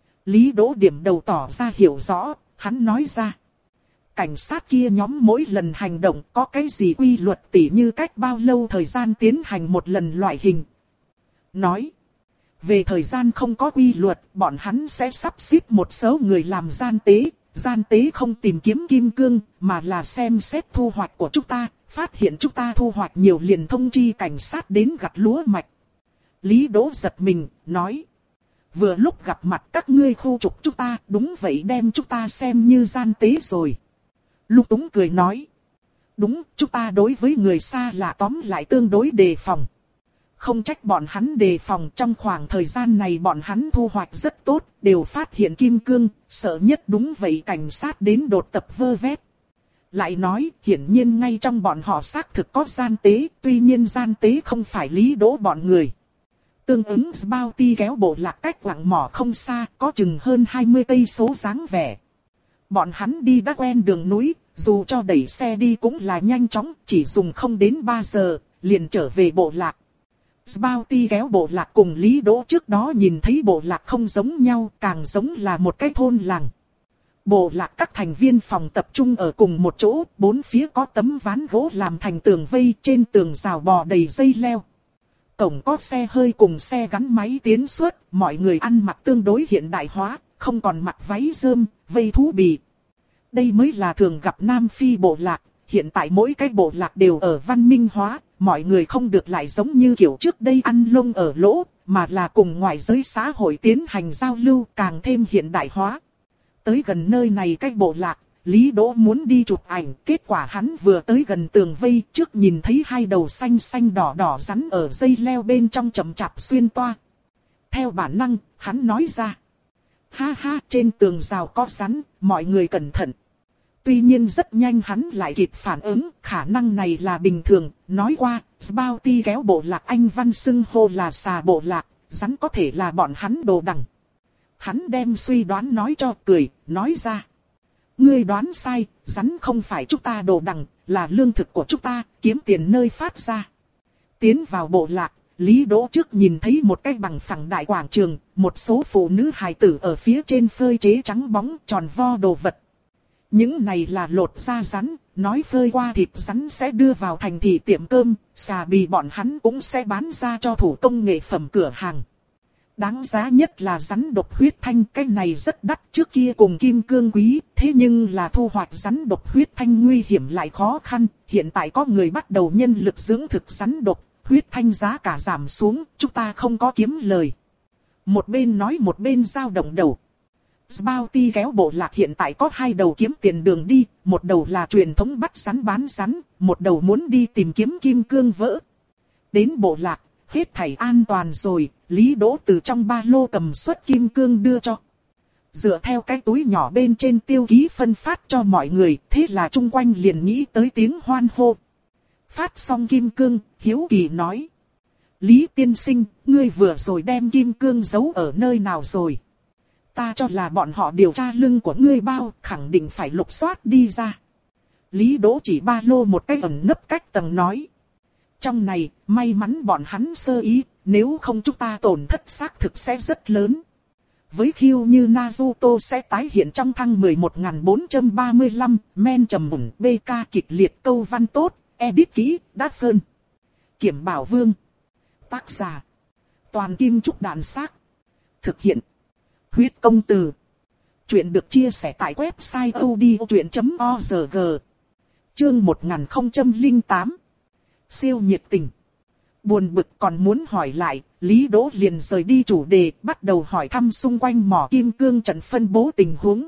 Lý Đỗ điểm đầu tỏ ra hiểu rõ, hắn nói ra. Cảnh sát kia nhóm mỗi lần hành động có cái gì quy luật, tỉ như cách bao lâu thời gian tiến hành một lần loại hình. Nói. Về thời gian không có quy luật, bọn hắn sẽ sắp xếp một số người làm gian tế. Gian tế không tìm kiếm kim cương, mà là xem xét thu hoạch của chúng ta. Phát hiện chúng ta thu hoạch nhiều liền thông chi cảnh sát đến gặt lúa mạch. Lý Đỗ giật mình, nói. Vừa lúc gặp mặt các ngươi khu trục chúng ta, đúng vậy đem chúng ta xem như gian tế rồi. Lục Túng cười nói. Đúng, chúng ta đối với người xa lạ tóm lại tương đối đề phòng. Không trách bọn hắn đề phòng, trong khoảng thời gian này bọn hắn thu hoạch rất tốt, đều phát hiện kim cương, sợ nhất đúng vậy cảnh sát đến đột tập vơ vét. Lại nói, hiển nhiên ngay trong bọn họ xác thực có gian tế, tuy nhiên gian tế không phải Lý Đỗ bọn người. Tương ứng Bounty kéo bộ lạc cách quặng mỏ không xa, có chừng hơn hai mươi cây số dáng vẻ. Bọn hắn đi đã quen đường núi, dù cho đẩy xe đi cũng là nhanh chóng, chỉ dùng không đến ba giờ, liền trở về bộ lạc. Bounty kéo bộ lạc cùng Lý Đỗ trước đó nhìn thấy bộ lạc không giống nhau, càng giống là một cái thôn làng. Bộ lạc các thành viên phòng tập trung ở cùng một chỗ, bốn phía có tấm ván gỗ làm thành tường vây, trên tường rào bò đầy dây leo. Cổng có xe hơi cùng xe gắn máy tiến xuất, mọi người ăn mặc tương đối hiện đại hóa, không còn mặc váy rơm, vây thú bì. Đây mới là thường gặp Nam Phi bộ lạc, hiện tại mỗi cái bộ lạc đều ở văn minh hóa, mọi người không được lại giống như kiểu trước đây ăn lông ở lỗ, mà là cùng ngoại giới xã hội tiến hành giao lưu càng thêm hiện đại hóa. Tới gần nơi này cái bộ lạc, Lý Đỗ muốn đi chụp ảnh, kết quả hắn vừa tới gần tường vây trước nhìn thấy hai đầu xanh xanh đỏ đỏ rắn ở dây leo bên trong chậm chạp xuyên toa. Theo bản năng, hắn nói ra. Ha ha, trên tường rào có rắn, mọi người cẩn thận. Tuy nhiên rất nhanh hắn lại kịp phản ứng, khả năng này là bình thường, nói qua, Bounty kéo bộ lạc Anh Văn xưng hô là xà bộ lạc, rắn có thể là bọn hắn đồ đằng. Hắn đem suy đoán nói cho cười, nói ra. Ngươi đoán sai, rắn không phải chúng ta đồ đằng, là lương thực của chúng ta, kiếm tiền nơi phát ra. Tiến vào bộ lạc, Lý Đỗ trước nhìn thấy một cái bằng phẳng đại quảng trường, một số phụ nữ hài tử ở phía trên phơi chế trắng bóng tròn vo đồ vật. Những này là lột da rắn, nói phơi qua thịt rắn sẽ đưa vào thành thị tiệm cơm, xà bì bọn hắn cũng sẽ bán ra cho thủ công nghệ phẩm cửa hàng. Đáng giá nhất là rắn độc huyết thanh, cái này rất đắt, trước kia cùng kim cương quý, thế nhưng là thu hoạch rắn độc huyết thanh nguy hiểm lại khó khăn, hiện tại có người bắt đầu nhân lực dưỡng thực rắn độc, huyết thanh giá cả giảm xuống, chúng ta không có kiếm lời. Một bên nói một bên dao động đầu. Bounty kéo bộ lạc hiện tại có hai đầu kiếm tiền đường đi, một đầu là truyền thống bắt rắn bán rắn, một đầu muốn đi tìm kiếm kim cương vỡ. Đến bộ lạc, hết thảy an toàn rồi, Lý Đỗ từ trong ba lô cầm suất kim cương đưa cho. Dựa theo cái túi nhỏ bên trên tiêu ký phân phát cho mọi người, thế là chung quanh liền nghĩ tới tiếng hoan hô. Phát xong kim cương, hiếu kỳ nói. Lý tiên sinh, ngươi vừa rồi đem kim cương giấu ở nơi nào rồi? Ta cho là bọn họ điều tra lưng của ngươi bao, khẳng định phải lục soát đi ra. Lý Đỗ chỉ ba lô một cái ẩn nấp cách tầng nói. Trong này, may mắn bọn hắn sơ ý, nếu không chúng ta tổn thất xác thực sẽ rất lớn. Với khiêu như Naruto sẽ tái hiện trong thăng mười một nghìn bốn trăm ba mươi lăm, men trầm mùn, bê ca kịch liệt câu văn tốt, edit kỹ, đát phơn. Kiểm Bảo Vương. Tác giả. Toàn Kim Trúc Đàn Xác. Thực hiện. Huyết Công Từ. Chuyện được chia sẻ tại website odchuyện chấm org. Chương một nghìn không trăm lẻ tám. Siêu nhiệt tình. Buồn bực còn muốn hỏi lại, Lý Đỗ liền rời đi chủ đề, bắt đầu hỏi thăm xung quanh mỏ kim cương trận phân bố tình huống.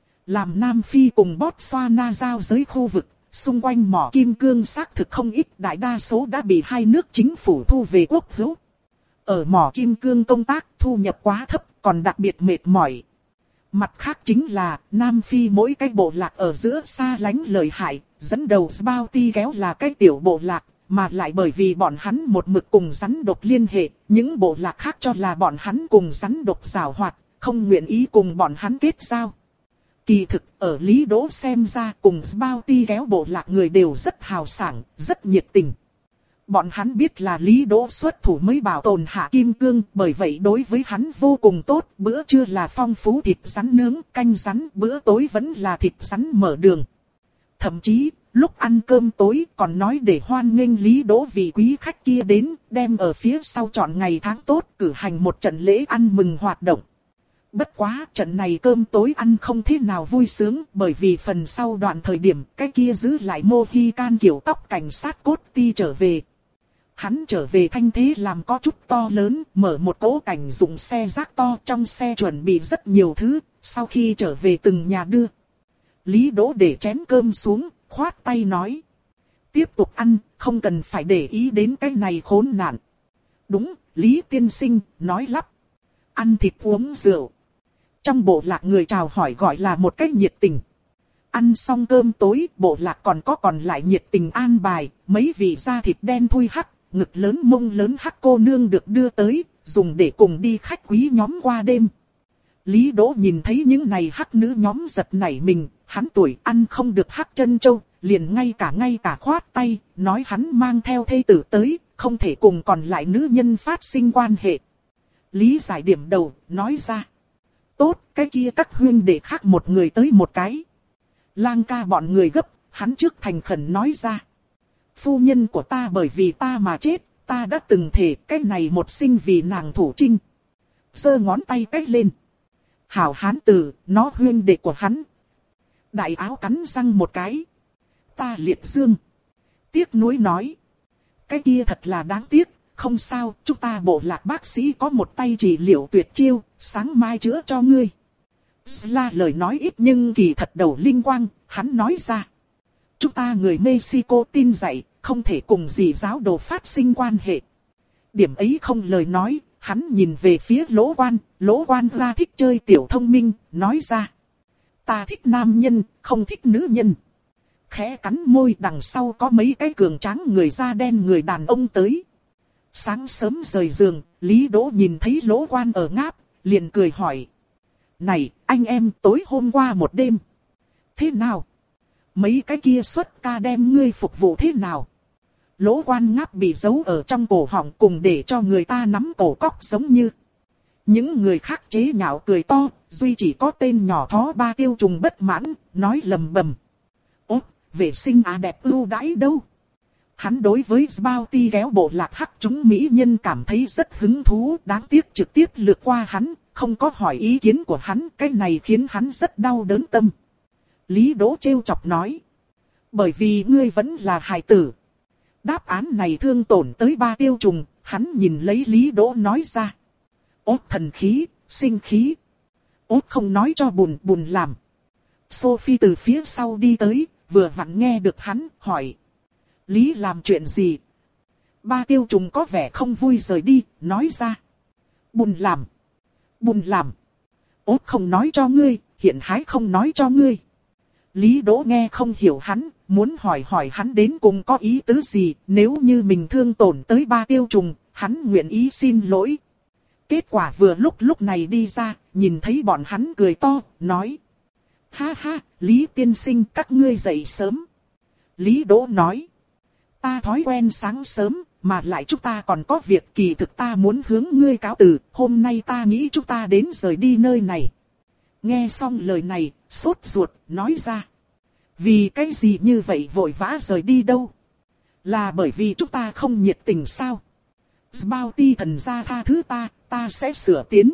Làm Nam Phi cùng Botswana giao giới khu vực, xung quanh mỏ kim cương xác thực không ít, đại đa số đã bị hai nước chính phủ thu về quốc hữu. Ở mỏ kim cương công tác thu nhập quá thấp, còn đặc biệt mệt mỏi. Mặt khác chính là, Nam Phi mỗi cái bộ lạc ở giữa xa lánh lợi hại, dẫn đầu Bounty kéo là cái tiểu bộ lạc, mà lại bởi vì bọn hắn một mực cùng rắn độc liên hệ, những bộ lạc khác cho là bọn hắn cùng rắn độc giảo hoạt, không nguyện ý cùng bọn hắn kết giao. Kỳ thực, ở Lý Đỗ xem ra cùng Bounty kéo bộ lạc người đều rất hào sảng, rất nhiệt tình. Bọn hắn biết là Lý Đỗ xuất thủ mới bảo tồn hạ kim cương, bởi vậy đối với hắn vô cùng tốt, bữa trưa là phong phú thịt rắn nướng, canh rắn, bữa tối vẫn là thịt rắn mở đường. Thậm chí, lúc ăn cơm tối còn nói để hoan nghênh Lý Đỗ vị quý khách kia đến, đem ở phía sau chọn ngày tháng tốt, cử hành một trận lễ ăn mừng hoạt động. Bất quá, trận này cơm tối ăn không thế nào vui sướng, bởi vì phần sau đoạn thời điểm, cái kia giữ lại Mohican kiểu tóc cảnh sát cốt ti trở về. Hắn trở về thanh thế làm có chút to lớn, mở một cỗ cảnh dụng xe rác to, trong xe chuẩn bị rất nhiều thứ, sau khi trở về từng nhà đưa. Lý Đỗ để chén cơm xuống, khoát tay nói. Tiếp tục ăn, không cần phải để ý đến cái này khốn nạn. Đúng, Lý tiên sinh, nói lắp. Ăn thịt uống rượu. Trong bộ lạc người chào hỏi gọi là một cách nhiệt tình. Ăn xong cơm tối, bộ lạc còn có còn lại nhiệt tình an bài, mấy vị da thịt đen thui hắc, ngực lớn mông lớn hắc cô nương được đưa tới, dùng để cùng đi khách quý nhóm qua đêm. Lý Đỗ nhìn thấy những này hắc nữ nhóm giật nảy mình, hắn tuổi ăn không được hắc chân châu, liền ngay cả ngay cả khoát tay, nói hắn mang theo thê tử tới, không thể cùng còn lại nữ nhân phát sinh quan hệ. Lý giải điểm đầu, nói ra. Tốt, cái kia các huynh đệ khác một người tới một cái. Lang ca bọn người gấp, hắn trước thành khẩn nói ra. Phu nhân của ta bởi vì ta mà chết, ta đã từng thề cái này một sinh vì nàng thủ trinh. Giơ ngón tay cách lên. Hảo hán tử, nó huynh đệ của hắn. Đại áo cắn răng một cái. Ta liệt dương. Tiếc nuối nói. Cái kia thật là đáng tiếc, không sao, chúng ta bộ lạc bác sĩ có một tay trị liệu tuyệt chiêu, sáng mai chữa cho ngươi. Là lời nói ít nhưng kỳ thật đầu linh quang, hắn nói ra. Chúng ta người Mexico tin dạy, không thể cùng gì giáo đồ phát sinh quan hệ. Điểm ấy không lời nói, hắn nhìn về phía Lỗ Quan, Lỗ Quan ra thích chơi tiểu thông minh, nói ra. Ta thích nam nhân, không thích nữ nhân. Khẽ cắn môi, đằng sau có mấy cái cường tráng người da đen người đàn ông tới. Sáng sớm rời giường, Lý Đỗ nhìn thấy Lỗ Quan ở ngáp, liền cười hỏi. Này, anh em tối hôm qua một đêm. Thế nào? Mấy cái kia xuất ca đem ngươi phục vụ thế nào? Lỗ Quan ngáp bị giấu ở trong cổ họng cùng để cho người ta nắm cổ cóc giống như. Những người khác chế nhạo cười to, duy chỉ có tên nhỏ Thó Ba Tiêu Trùng bất mãn, nói lầm bầm. Ốt, vệ sinh à đẹp ưu đãi đâu? Hắn đối với Bounty kéo bộ lạc hắc chúng mỹ nhân cảm thấy rất hứng thú, đáng tiếc trực tiếp lướt qua hắn, không có hỏi ý kiến của hắn, cái này khiến hắn rất đau đớn tâm. Lý Đỗ trêu chọc nói. Bởi vì ngươi vẫn là hài tử. Đáp án này thương tổn tới Ba Tiêu Trùng, hắn nhìn lấy Lý Đỗ nói ra. Ốt thần khí, sinh khí. Ốt không nói cho buồn buồn làm. Sophie từ phía sau đi tới, vừa vặn nghe được hắn, hỏi. Lý làm chuyện gì? Ba Tiêu Trùng có vẻ không vui rời đi, nói ra. Buồn làm. Buồn làm. Ốt không nói cho ngươi, hiện hái không nói cho ngươi. Lý Đỗ nghe không hiểu hắn, muốn hỏi hỏi hắn đến cùng có ý tứ gì, nếu như mình thương tổn tới Ba Tiêu Trùng, hắn nguyện ý xin lỗi. Kết quả vừa lúc lúc này đi ra, nhìn thấy bọn hắn cười to, nói. Ha ha, Lý tiên sinh các ngươi dậy sớm. Lý Đỗ nói. Ta thói quen sáng sớm, mà lại chúng ta còn có việc kỳ thực ta muốn hướng ngươi cáo từ, hôm nay ta nghĩ chúng ta đến rời đi nơi này. Nghe xong lời này, sốt ruột, nói ra. Vì cái gì như vậy vội vã rời đi đâu? Là bởi vì chúng ta không nhiệt tình sao? Bounty thần gia tha thứ ta, ta sẽ sửa tiến.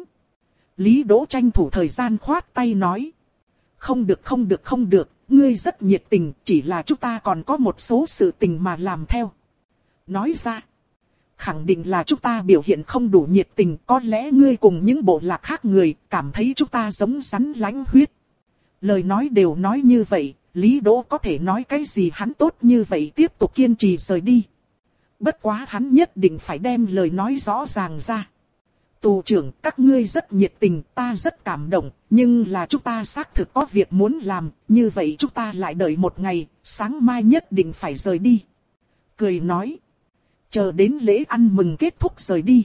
Lý Đỗ tranh thủ thời gian khoát tay nói. Không được không được không được, ngươi rất nhiệt tình, chỉ là chúng ta còn có một số sự tình mà làm theo. Nói ra. Khẳng định là chúng ta biểu hiện không đủ nhiệt tình, có lẽ ngươi cùng những bộ lạc khác người cảm thấy chúng ta giống rắn lánh huyết. Lời nói đều nói như vậy, Lý Đỗ có thể nói cái gì hắn tốt như vậy tiếp tục kiên trì rời đi. Bất quá hắn nhất định phải đem lời nói rõ ràng ra. tù trưởng, các ngươi rất nhiệt tình, ta rất cảm động, nhưng là chúng ta xác thực có việc muốn làm, như vậy chúng ta lại đợi một ngày, sáng mai nhất định phải rời đi. Cười nói, chờ đến lễ ăn mừng kết thúc rời đi.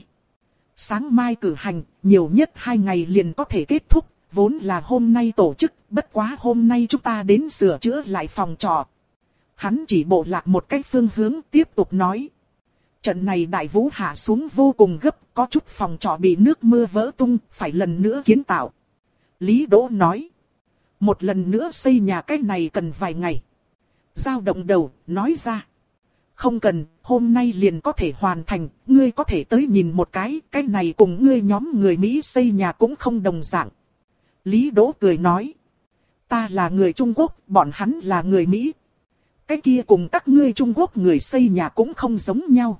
Sáng mai cử hành, nhiều nhất hai ngày liền có thể kết thúc, vốn là hôm nay tổ chức, bất quá hôm nay chúng ta đến sửa chữa lại phòng trọ. Hắn chỉ bộ lạc một cái phương hướng tiếp tục nói. Trận này đại vũ hạ xuống vô cùng gấp, có chút phòng trọ bị nước mưa vỡ tung, phải lần nữa kiến tạo. Lý Đỗ nói. Một lần nữa xây nhà cái này cần vài ngày. Dao động đầu, nói ra. Không cần, hôm nay liền có thể hoàn thành, ngươi có thể tới nhìn một cái, cái này cùng ngươi nhóm người Mỹ xây nhà cũng không đồng dạng. Lý Đỗ cười nói. Ta là người Trung Quốc, bọn hắn là người Mỹ. Cái kia cùng các ngươi Trung Quốc người xây nhà cũng không giống nhau.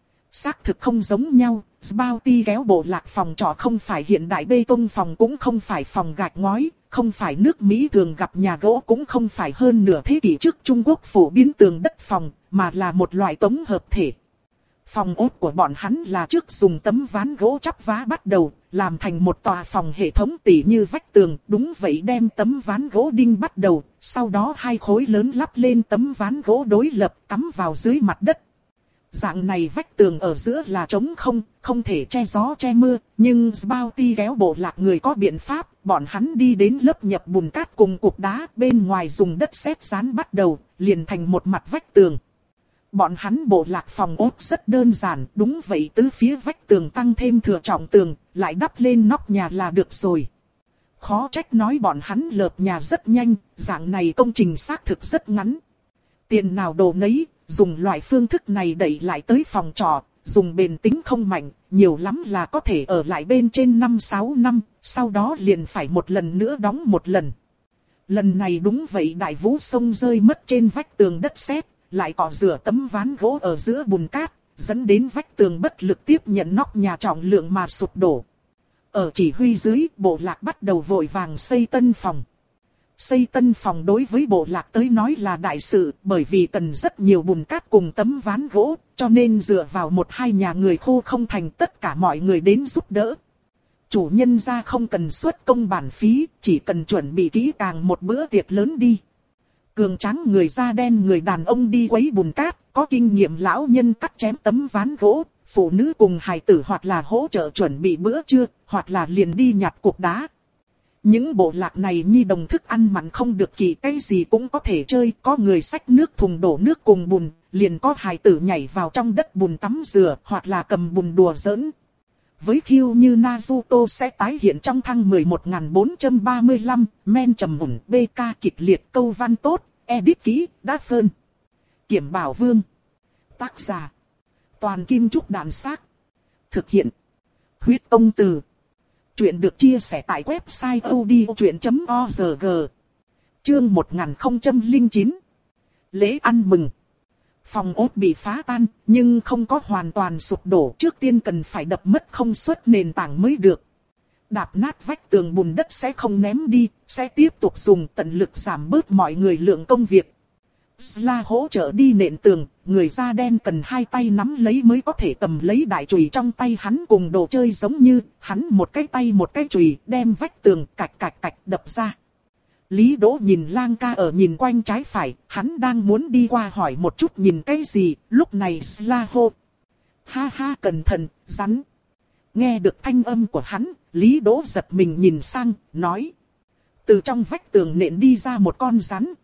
Xác thực không giống nhau, Bounty kéo bộ lạc phòng trọ không phải hiện đại bê tông phòng cũng không phải phòng gạch ngói, không phải nước Mỹ thường gặp nhà gỗ cũng không phải hơn nửa thế kỷ trước Trung Quốc phổ biến tường đất phòng, mà là một loại tổng hợp thể. Phòng ốt của bọn hắn là trước dùng tấm ván gỗ chắp vá bắt đầu, làm thành một tòa phòng hệ thống tỉ như vách tường, đúng vậy đem tấm ván gỗ đinh bắt đầu, sau đó hai khối lớn lắp lên tấm ván gỗ đối lập cắm vào dưới mặt đất. Dạng này vách tường ở giữa là trống không, không thể che gió che mưa, nhưng Bounty kéo bộ lạc người có biện pháp, bọn hắn đi đến lớp nhập bùn cát cùng cục đá, bên ngoài dùng đất sét dán bắt đầu, liền thành một mặt vách tường. Bọn hắn bộ lạc phòng ốt rất đơn giản, đúng vậy tứ phía vách tường tăng thêm thừa trọng tường, lại đắp lên nóc nhà là được rồi. Khó trách nói bọn hắn lợp nhà rất nhanh, dạng này công trình xác thực rất ngắn. Tiền nào đồ nấy, dùng loại phương thức này đẩy lại tới phòng trọ, dùng bền tính không mạnh, nhiều lắm là có thể ở lại bên trên năm sáu năm, sau đó liền phải một lần nữa đóng một lần. Lần này đúng vậy đại vũ sông rơi mất trên vách tường đất sét, lại cọ rửa tấm ván gỗ ở giữa bùn cát, dẫn đến vách tường bất lực tiếp nhận nóc nhà trọng lượng mà sụp đổ. Ở chỉ huy dưới, bộ lạc bắt đầu vội vàng xây tân phòng. Xây tân phòng đối với bộ lạc tới nói là đại sự, bởi vì cần rất nhiều bùn cát cùng tấm ván gỗ, cho nên dựa vào một hai nhà người khô không thành, tất cả mọi người đến giúp đỡ. Chủ nhân gia không cần xuất công bản phí, chỉ cần chuẩn bị kỹ càng một bữa tiệc lớn đi. Cường tráng người da đen người đàn ông đi quấy bùn cát, có kinh nghiệm lão nhân cắt chém tấm ván gỗ, phụ nữ cùng hài tử hoặc là hỗ trợ chuẩn bị bữa trưa, hoặc là liền đi nhặt cục đá. Những bộ lạc này nhi đồng thức ăn mặn không được kỳ, cái gì cũng có thể chơi, có người xách nước thùng đổ nước cùng bùn, liền có hài tử nhảy vào trong đất bùn tắm rửa, hoặc là cầm bùn đùa giỡn. Với khiêu như Naruto sẽ tái hiện trong thăng mười một nghìn bốn trăm ba mươi lăm, men trầm mùn, bê ca kịch liệt, câu văn tốt, edit kỹ, đã phơn. Kiểm Bảo Vương. Tác giả. Toàn Kim Trúc Đàn Xác. Thực hiện. Huyết Công Từ. Chuyện được chia sẻ tại website odchuyện chấm org. Chương một nghìn không trăm lẻ chín. Lễ ăn mừng. Phòng ốt bị phá tan, nhưng không có hoàn toàn sụp đổ. Trước tiên cần phải đập mất không suất nền tảng mới được. Đạp nát vách tường bùn đất sẽ không ném đi, sẽ tiếp tục dùng tận lực giảm bớt mọi người lượng công việc. Sla hỗ trợ đi nện tường, người da đen cần hai tay nắm lấy mới có thể cầm lấy đại chùy trong tay hắn cùng đồ chơi giống như, hắn một cái tay một cái chùy đem vách tường cạch cạch cạch đập ra. Lý Đỗ nhìn Lang ca ở nhìn quanh trái phải, hắn đang muốn đi qua hỏi một chút nhìn cái gì, lúc này Sla hô. Ha ha cẩn thận, rắn. Nghe được thanh âm của hắn, Lý Đỗ giật mình nhìn sang, nói. Từ trong vách tường nện đi ra một con rắn.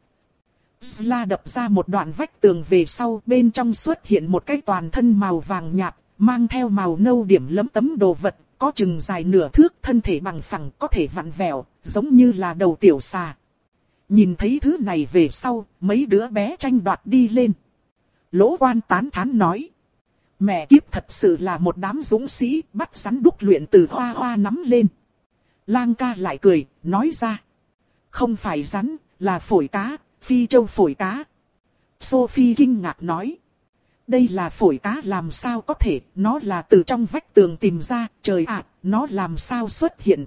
Sla đập ra một đoạn vách tường về sau, bên trong xuất hiện một cái toàn thân màu vàng nhạt, mang theo màu nâu điểm lấm tấm đồ vật, có chừng dài nửa thước, thân thể bằng phẳng, có thể vặn vẹo, giống như là đầu tiểu xà. Nhìn thấy thứ này về sau, mấy đứa bé tranh đoạt đi lên. Lỗ Quan tán thán nói. Mẹ kiếp thật sự là một đám dũng sĩ, bắt rắn đúc luyện từ hoa hoa nắm lên. Lang ca lại cười, nói ra. Không phải rắn, là phổi cá, phi châu phổi cá. Sophie kinh ngạc nói. Đây là phổi cá làm sao có thể, nó là từ trong vách tường tìm ra, trời ạ, nó làm sao xuất hiện.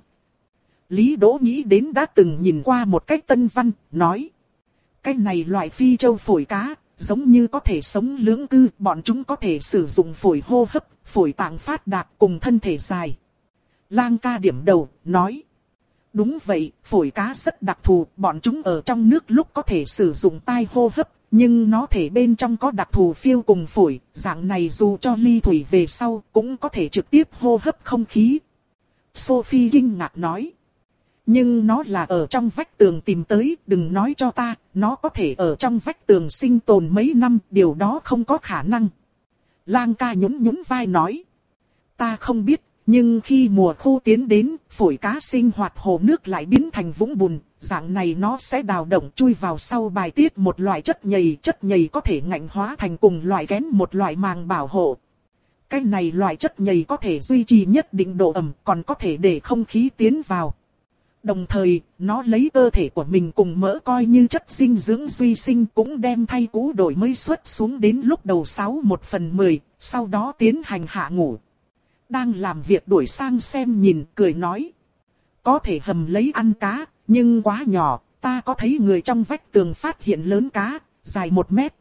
Lý Đỗ nghĩ đến đã từng nhìn qua một cái tân văn, nói. Cái này loại phi châu phổi cá, giống như có thể sống lưỡng cư, bọn chúng có thể sử dụng phổi hô hấp, phổi tạng phát đạt cùng thân thể dài. Lang ca điểm đầu, nói. Đúng vậy, phổi cá rất đặc thù, bọn chúng ở trong nước lúc có thể sử dụng tai hô hấp, nhưng nó thể bên trong có đặc thù phiêu cùng phổi, dạng này dù cho ly thủy về sau cũng có thể trực tiếp hô hấp không khí. Sophie kinh ngạc nói. Nhưng nó là ở trong vách tường tìm tới, đừng nói cho ta, nó có thể ở trong vách tường sinh tồn mấy năm, điều đó không có khả năng. Lang ca nhún nhún vai nói. Ta không biết, nhưng khi mùa khô tiến đến, phổi cá sinh hoạt hồ nước lại biến thành vũng bùn, dạng này nó sẽ đào động chui vào sau bài tiết một loại chất nhầy, chất nhầy có thể ngạnh hóa thành cùng loại kén một loại màng bảo hộ. Cái này loại chất nhầy có thể duy trì nhất định độ ẩm, còn có thể để không khí tiến vào. Đồng thời, nó lấy cơ thể của mình cùng mỡ coi như chất dinh dưỡng duy sinh, cũng đem thay cũ đổi mới xuất xuống đến lúc đầu sáu một phần mười, sau đó tiến hành hạ ngủ. Đang làm việc đuổi sang xem nhìn, cười nói. Có thể hầm lấy ăn cá, nhưng quá nhỏ, ta có thấy người trong vách tường phát hiện lớn cá, dài một mét.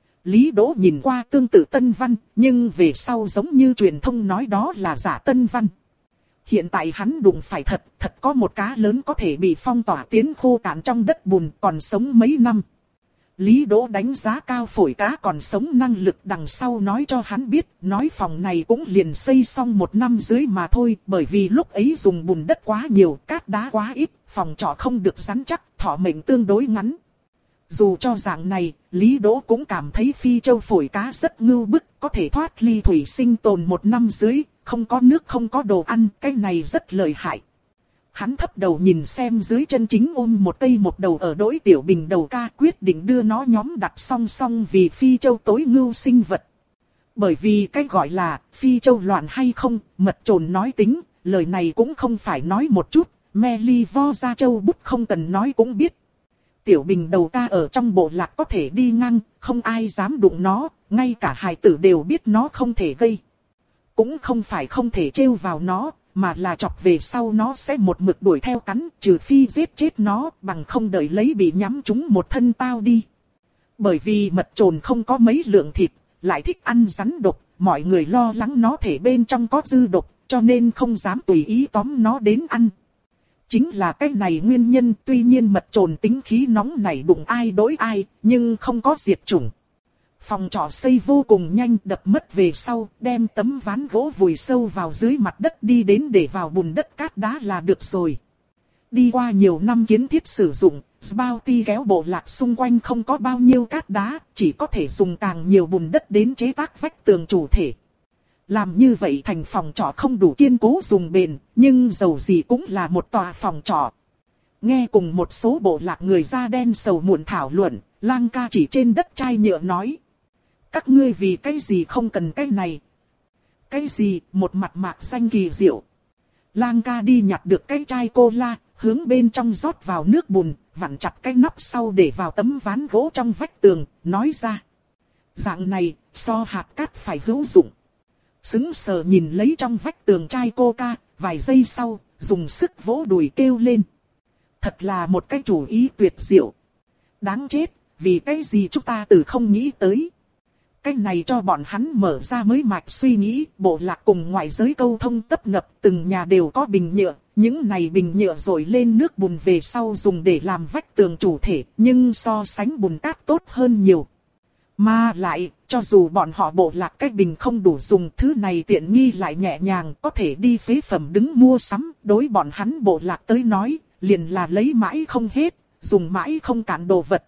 Lý Đỗ nhìn qua tương tự Tân Văn, nhưng về sau giống như truyền thông nói đó là giả Tân Văn. Hiện tại hắn đụng phải thật, thật có một cá lớn có thể bị phong tỏa tiến khô cạn trong đất bùn, còn sống mấy năm. Lý Đỗ đánh giá cao phổi cá còn sống năng lực đằng sau nói cho hắn biết, nói phòng này cũng liền xây xong một năm dưới mà thôi, bởi vì lúc ấy dùng bùn đất quá nhiều, cát đá quá ít, phòng trọ không được rắn chắc, thọ mệnh tương đối ngắn. Dù cho dạng này, Lý Đỗ cũng cảm thấy Phi Châu phổi cá rất ngưu bức, có thể thoát ly thủy sinh tồn một năm dưới, không có nước không có đồ ăn, cái này rất lợi hại. Hắn thấp đầu nhìn xem dưới chân chính ôm một cây một đầu ở đối tiểu bình đầu ca, quyết định đưa nó nhóm đặt song song vì Phi Châu tối ngưu sinh vật. Bởi vì cái gọi là Phi Châu loạn hay không, mật trồn nói tính, lời này cũng không phải nói một chút, Meli vo ra châu bút không cần nói cũng biết. Tiểu bình đầu ca ở trong bộ lạc có thể đi ngang, không ai dám đụng nó, ngay cả hài tử đều biết nó không thể gây. Cũng không phải không thể trêu vào nó, mà là chọc về sau nó sẽ một mực đuổi theo cắn, trừ phi giết chết nó, bằng không đợi lấy bị nhắm trúng một thân tao đi. Bởi vì mật trồn không có mấy lượng thịt, lại thích ăn rắn độc, mọi người lo lắng nó thể bên trong có dư độc, cho nên không dám tùy ý tóm nó đến ăn. Chính là cái này nguyên nhân, tuy nhiên mật trồn tính khí nóng nảy đụng ai đối ai, nhưng không có diệt chủng. Phòng trọ xây vô cùng nhanh, đập mất về sau, đem tấm ván gỗ vùi sâu vào dưới mặt đất đi đến để vào bùn đất cát đá là được rồi. Đi qua nhiều năm kiến thiết sử dụng, Bounty kéo bộ lạc xung quanh không có bao nhiêu cát đá, chỉ có thể dùng càng nhiều bùn đất đến chế tác vách tường chủ thể. Làm như vậy thành phòng trọ không đủ kiên cố dùng bền, nhưng dầu gì cũng là một tòa phòng trọ. Nghe cùng một số bộ lạc người da đen sầu muộn thảo luận, Lang ca chỉ trên đất chai nhựa nói. Các ngươi vì cái gì không cần cái này? Cái gì? Một mặt mạc xanh kỳ diệu. Lang ca đi nhặt được cái chai cola, hướng bên trong rót vào nước bùn, vặn chặt cái nắp sau để vào tấm ván gỗ trong vách tường, nói ra. Dạng này, so hạt cát phải hữu dụng. Sững sờ nhìn lấy trong vách tường chai coca, vài giây sau, dùng sức vỗ đùi kêu lên. Thật là một cái chủ ý tuyệt diệu. Đáng chết, vì cái gì chúng ta từ không nghĩ tới. Cái này cho bọn hắn mở ra mới mạch suy nghĩ, bộ lạc cùng ngoại giới câu thông tấp nập, từng nhà đều có bình nhựa, những này bình nhựa rồi lên nước bùn về sau dùng để làm vách tường chủ thể, nhưng so sánh bùn cát tốt hơn nhiều. Mà lại, cho dù bọn họ bộ lạc cái bình không đủ dùng, thứ này tiện nghi lại nhẹ nhàng, có thể đi phế phẩm đứng mua sắm, đối bọn hắn bộ lạc tới nói, liền là lấy mãi không hết, dùng mãi không cạn đồ vật.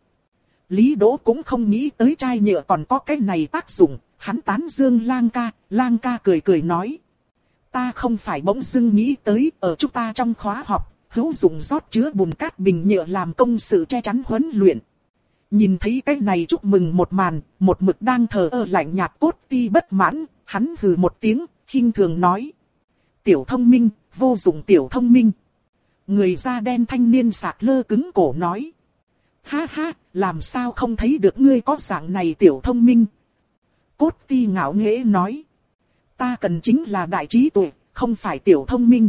Lý Đỗ cũng không nghĩ tới chai nhựa còn có cái này tác dụng, hắn tán dương Lang ca, Lang ca cười cười nói. Ta không phải bỗng dưng nghĩ tới, ở chúng ta trong khóa học, hữu dụng rót chứa bùn cát bình nhựa làm công sự che chắn huấn luyện. Nhìn thấy cái này chúc mừng một màn, một mực đang thờ ơ lạnh nhạt cốt ti bất mãn, hắn hừ một tiếng, khinh thường nói. Tiểu thông minh, vô dụng tiểu thông minh. Người da đen thanh niên sạc lơ cứng cổ nói. Ha ha, làm sao không thấy được ngươi có dạng này tiểu thông minh. Cốt ti ngạo nghễ nói. Ta cần chính là đại trí tuệ, không phải tiểu thông minh.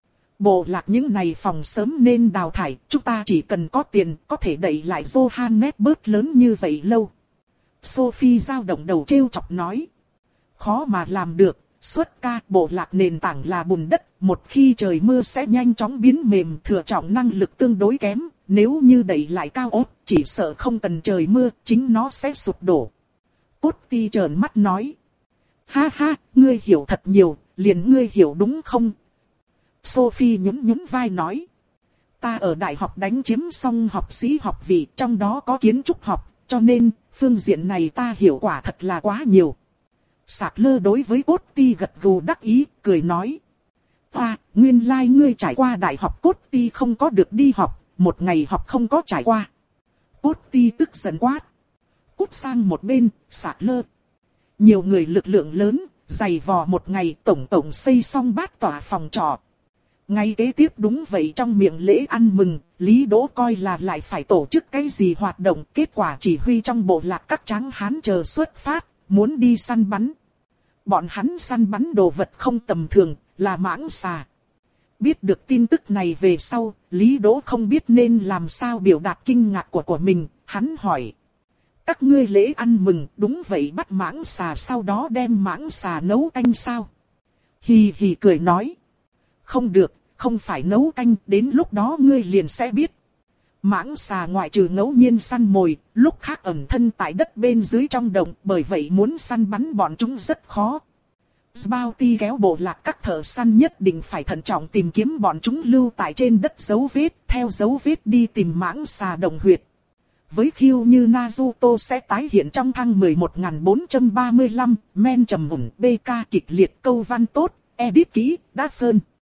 Bộ lạc những này phòng sớm nên đào thải, chúng ta chỉ cần có tiền, có thể đẩy lại Johannes bớt lớn như vậy lâu. Sophie dao động đầu trêu chọc nói. Khó mà làm được, Xuất ca, bộ lạc nền tảng là bùn đất, một khi trời mưa sẽ nhanh chóng biến mềm, thừa trọng năng lực tương đối kém, nếu như đẩy lại cao ốt, chỉ sợ không cần trời mưa, chính nó sẽ sụp đổ. Cốt ti trợn mắt nói. Ha ha, ngươi hiểu thật nhiều, liền ngươi hiểu đúng không? Sophie nhún nhún vai nói. Ta ở đại học đánh chiếm xong học sĩ học vị, trong đó có kiến trúc học, cho nên, phương diện này ta hiểu quả thật là quá nhiều. Sạc lơ đối với cốt ti gật gù đắc ý, cười nói. À, nguyên lai like ngươi trải qua đại học cốt ti không có được đi học, một ngày học không có trải qua. Cốt ti tức giận quát. Cút sang một bên, sạc lơ. Nhiều người lực lượng lớn, dày vò một ngày tổng tổng xây xong bát tòa phòng trọ. Ngay kế tiếp đúng vậy, trong miệng lễ ăn mừng, Lý Đỗ coi là lại phải tổ chức cái gì hoạt động, kết quả chỉ huy trong bộ lạc các tráng hán chờ xuất phát, muốn đi săn bắn. Bọn hắn săn bắn đồ vật không tầm thường, là mãng xà. Biết được tin tức này về sau, Lý Đỗ không biết nên làm sao biểu đạt kinh ngạc của của mình, hắn hỏi. Các ngươi lễ ăn mừng, đúng vậy, bắt mãng xà sau đó đem mãng xà nấu canh sao? Hì hì cười nói. Không được, không phải nấu canh, đến lúc đó ngươi liền sẽ biết. Mãng xà ngoại trừ ngẫu nhiên săn mồi, lúc khác ẩn thân tại đất bên dưới trong đồng, bởi vậy muốn săn bắn bọn chúng rất khó. Bounty kéo bộ lạc các thợ săn nhất định phải thận trọng tìm kiếm bọn chúng lưu tại trên đất dấu vết, theo dấu vết đi tìm mãng xà đồng huyệt. Với khiêu như Naruto sẽ tái hiện trong thăng mười một nghìn bốn trăm ba mươi lăm, men trầm mùn, bê ca kịch liệt câu văn tốt, edit kỹ, đa phơn.